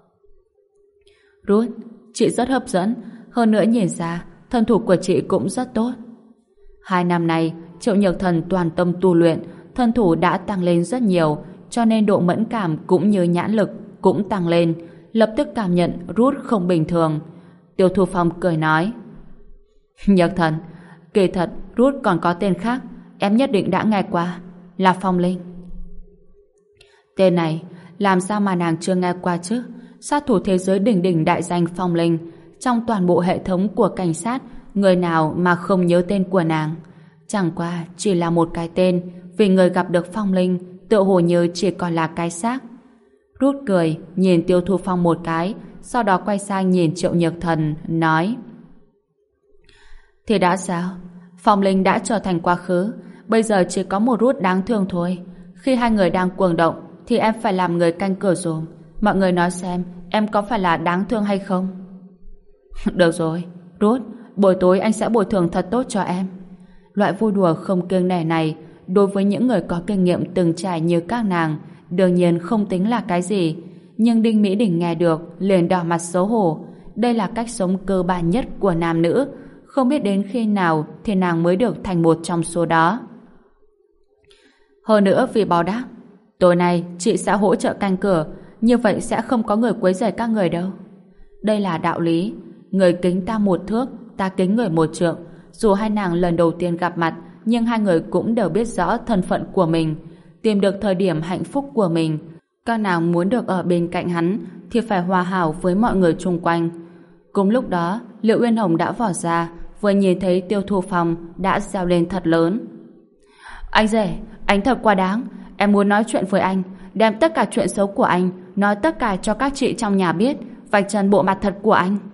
Ruth, chị rất hấp dẫn, hơn nữa nhìn ra thân thủ của chị cũng rất tốt. 2 năm nay, Triệu Nhược Thần toàn tâm tu luyện, thân thủ đã tăng lên rất nhiều, cho nên độ mẫn cảm cũng như nhãn lực cũng tăng lên, lập tức cảm nhận Ruth không bình thường. Tiêu Thu Phong cười nói: Nhược Thần, kỳ thật Ruth còn có tên khác, em nhất định đã nghe qua, là Phong Linh. Tên này, làm sao mà nàng chưa nghe qua chứ? Sát thủ thế giới đỉnh đỉnh đại danh Phong Linh, trong toàn bộ hệ thống của cảnh sát, người nào mà không nhớ tên của nàng? Chẳng qua chỉ là một cái tên, vì người gặp được Phong Linh tựa hồ như chỉ còn là cái xác. Rút cười, nhìn Tiêu Thu Phong một cái, sau đó quay sang nhìn Triệu Nhược Thần, nói: Thì đã sao? Phong Linh đã trở thành quá khứ, bây giờ chỉ có một Rút đáng thương thôi. Khi hai người đang cuồng động, thì em phải làm người canh cửa dùm. Mọi người nói xem, em có phải là đáng thương hay không? Được rồi, Rút, buổi tối anh sẽ bồi thường thật tốt cho em. Loại vui đùa không kiêng nể này, đối với những người có kinh nghiệm từng trải như các nàng, đương nhiên không tính là cái gì. Nhưng Đinh Mỹ Đình nghe được, liền đỏ mặt xấu hổ. Đây là cách sống cơ bản nhất của nam nữ. Không biết đến khi nào thì nàng mới được thành một trong số đó. Hơn nữa vì báo đáp, tối nay chị sẽ hỗ trợ canh cửa, như vậy sẽ không có người quấy rầy các người đâu. Đây là đạo lý, người kính ta một thước, ta kính người một trượng. Dù hai nàng lần đầu tiên gặp mặt, nhưng hai người cũng đều biết rõ thân phận của mình, tìm được thời điểm hạnh phúc của mình. Các nàng muốn được ở bên cạnh hắn thì phải hòa hảo với mọi người chung quanh. Cùng lúc đó, Liệu Uyên Hồng đã vỏ ra, vừa nhìn thấy Tiêu Thu Phong đã reo lên thật lớn: Anh rể, anh thật quá đáng, em muốn nói chuyện với anh, đem tất cả chuyện xấu của anh nói tất cả cho các chị trong nhà biết, vạch trần bộ mặt thật của anh.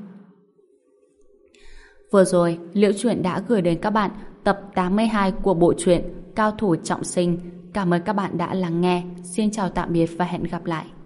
Vừa rồi, Liễu Chuyện đã gửi đến các bạn tập 82 của bộ truyện Cao thủ trọng sinh. Cảm ơn các bạn đã lắng nghe. Xin chào tạm biệt và hẹn gặp lại.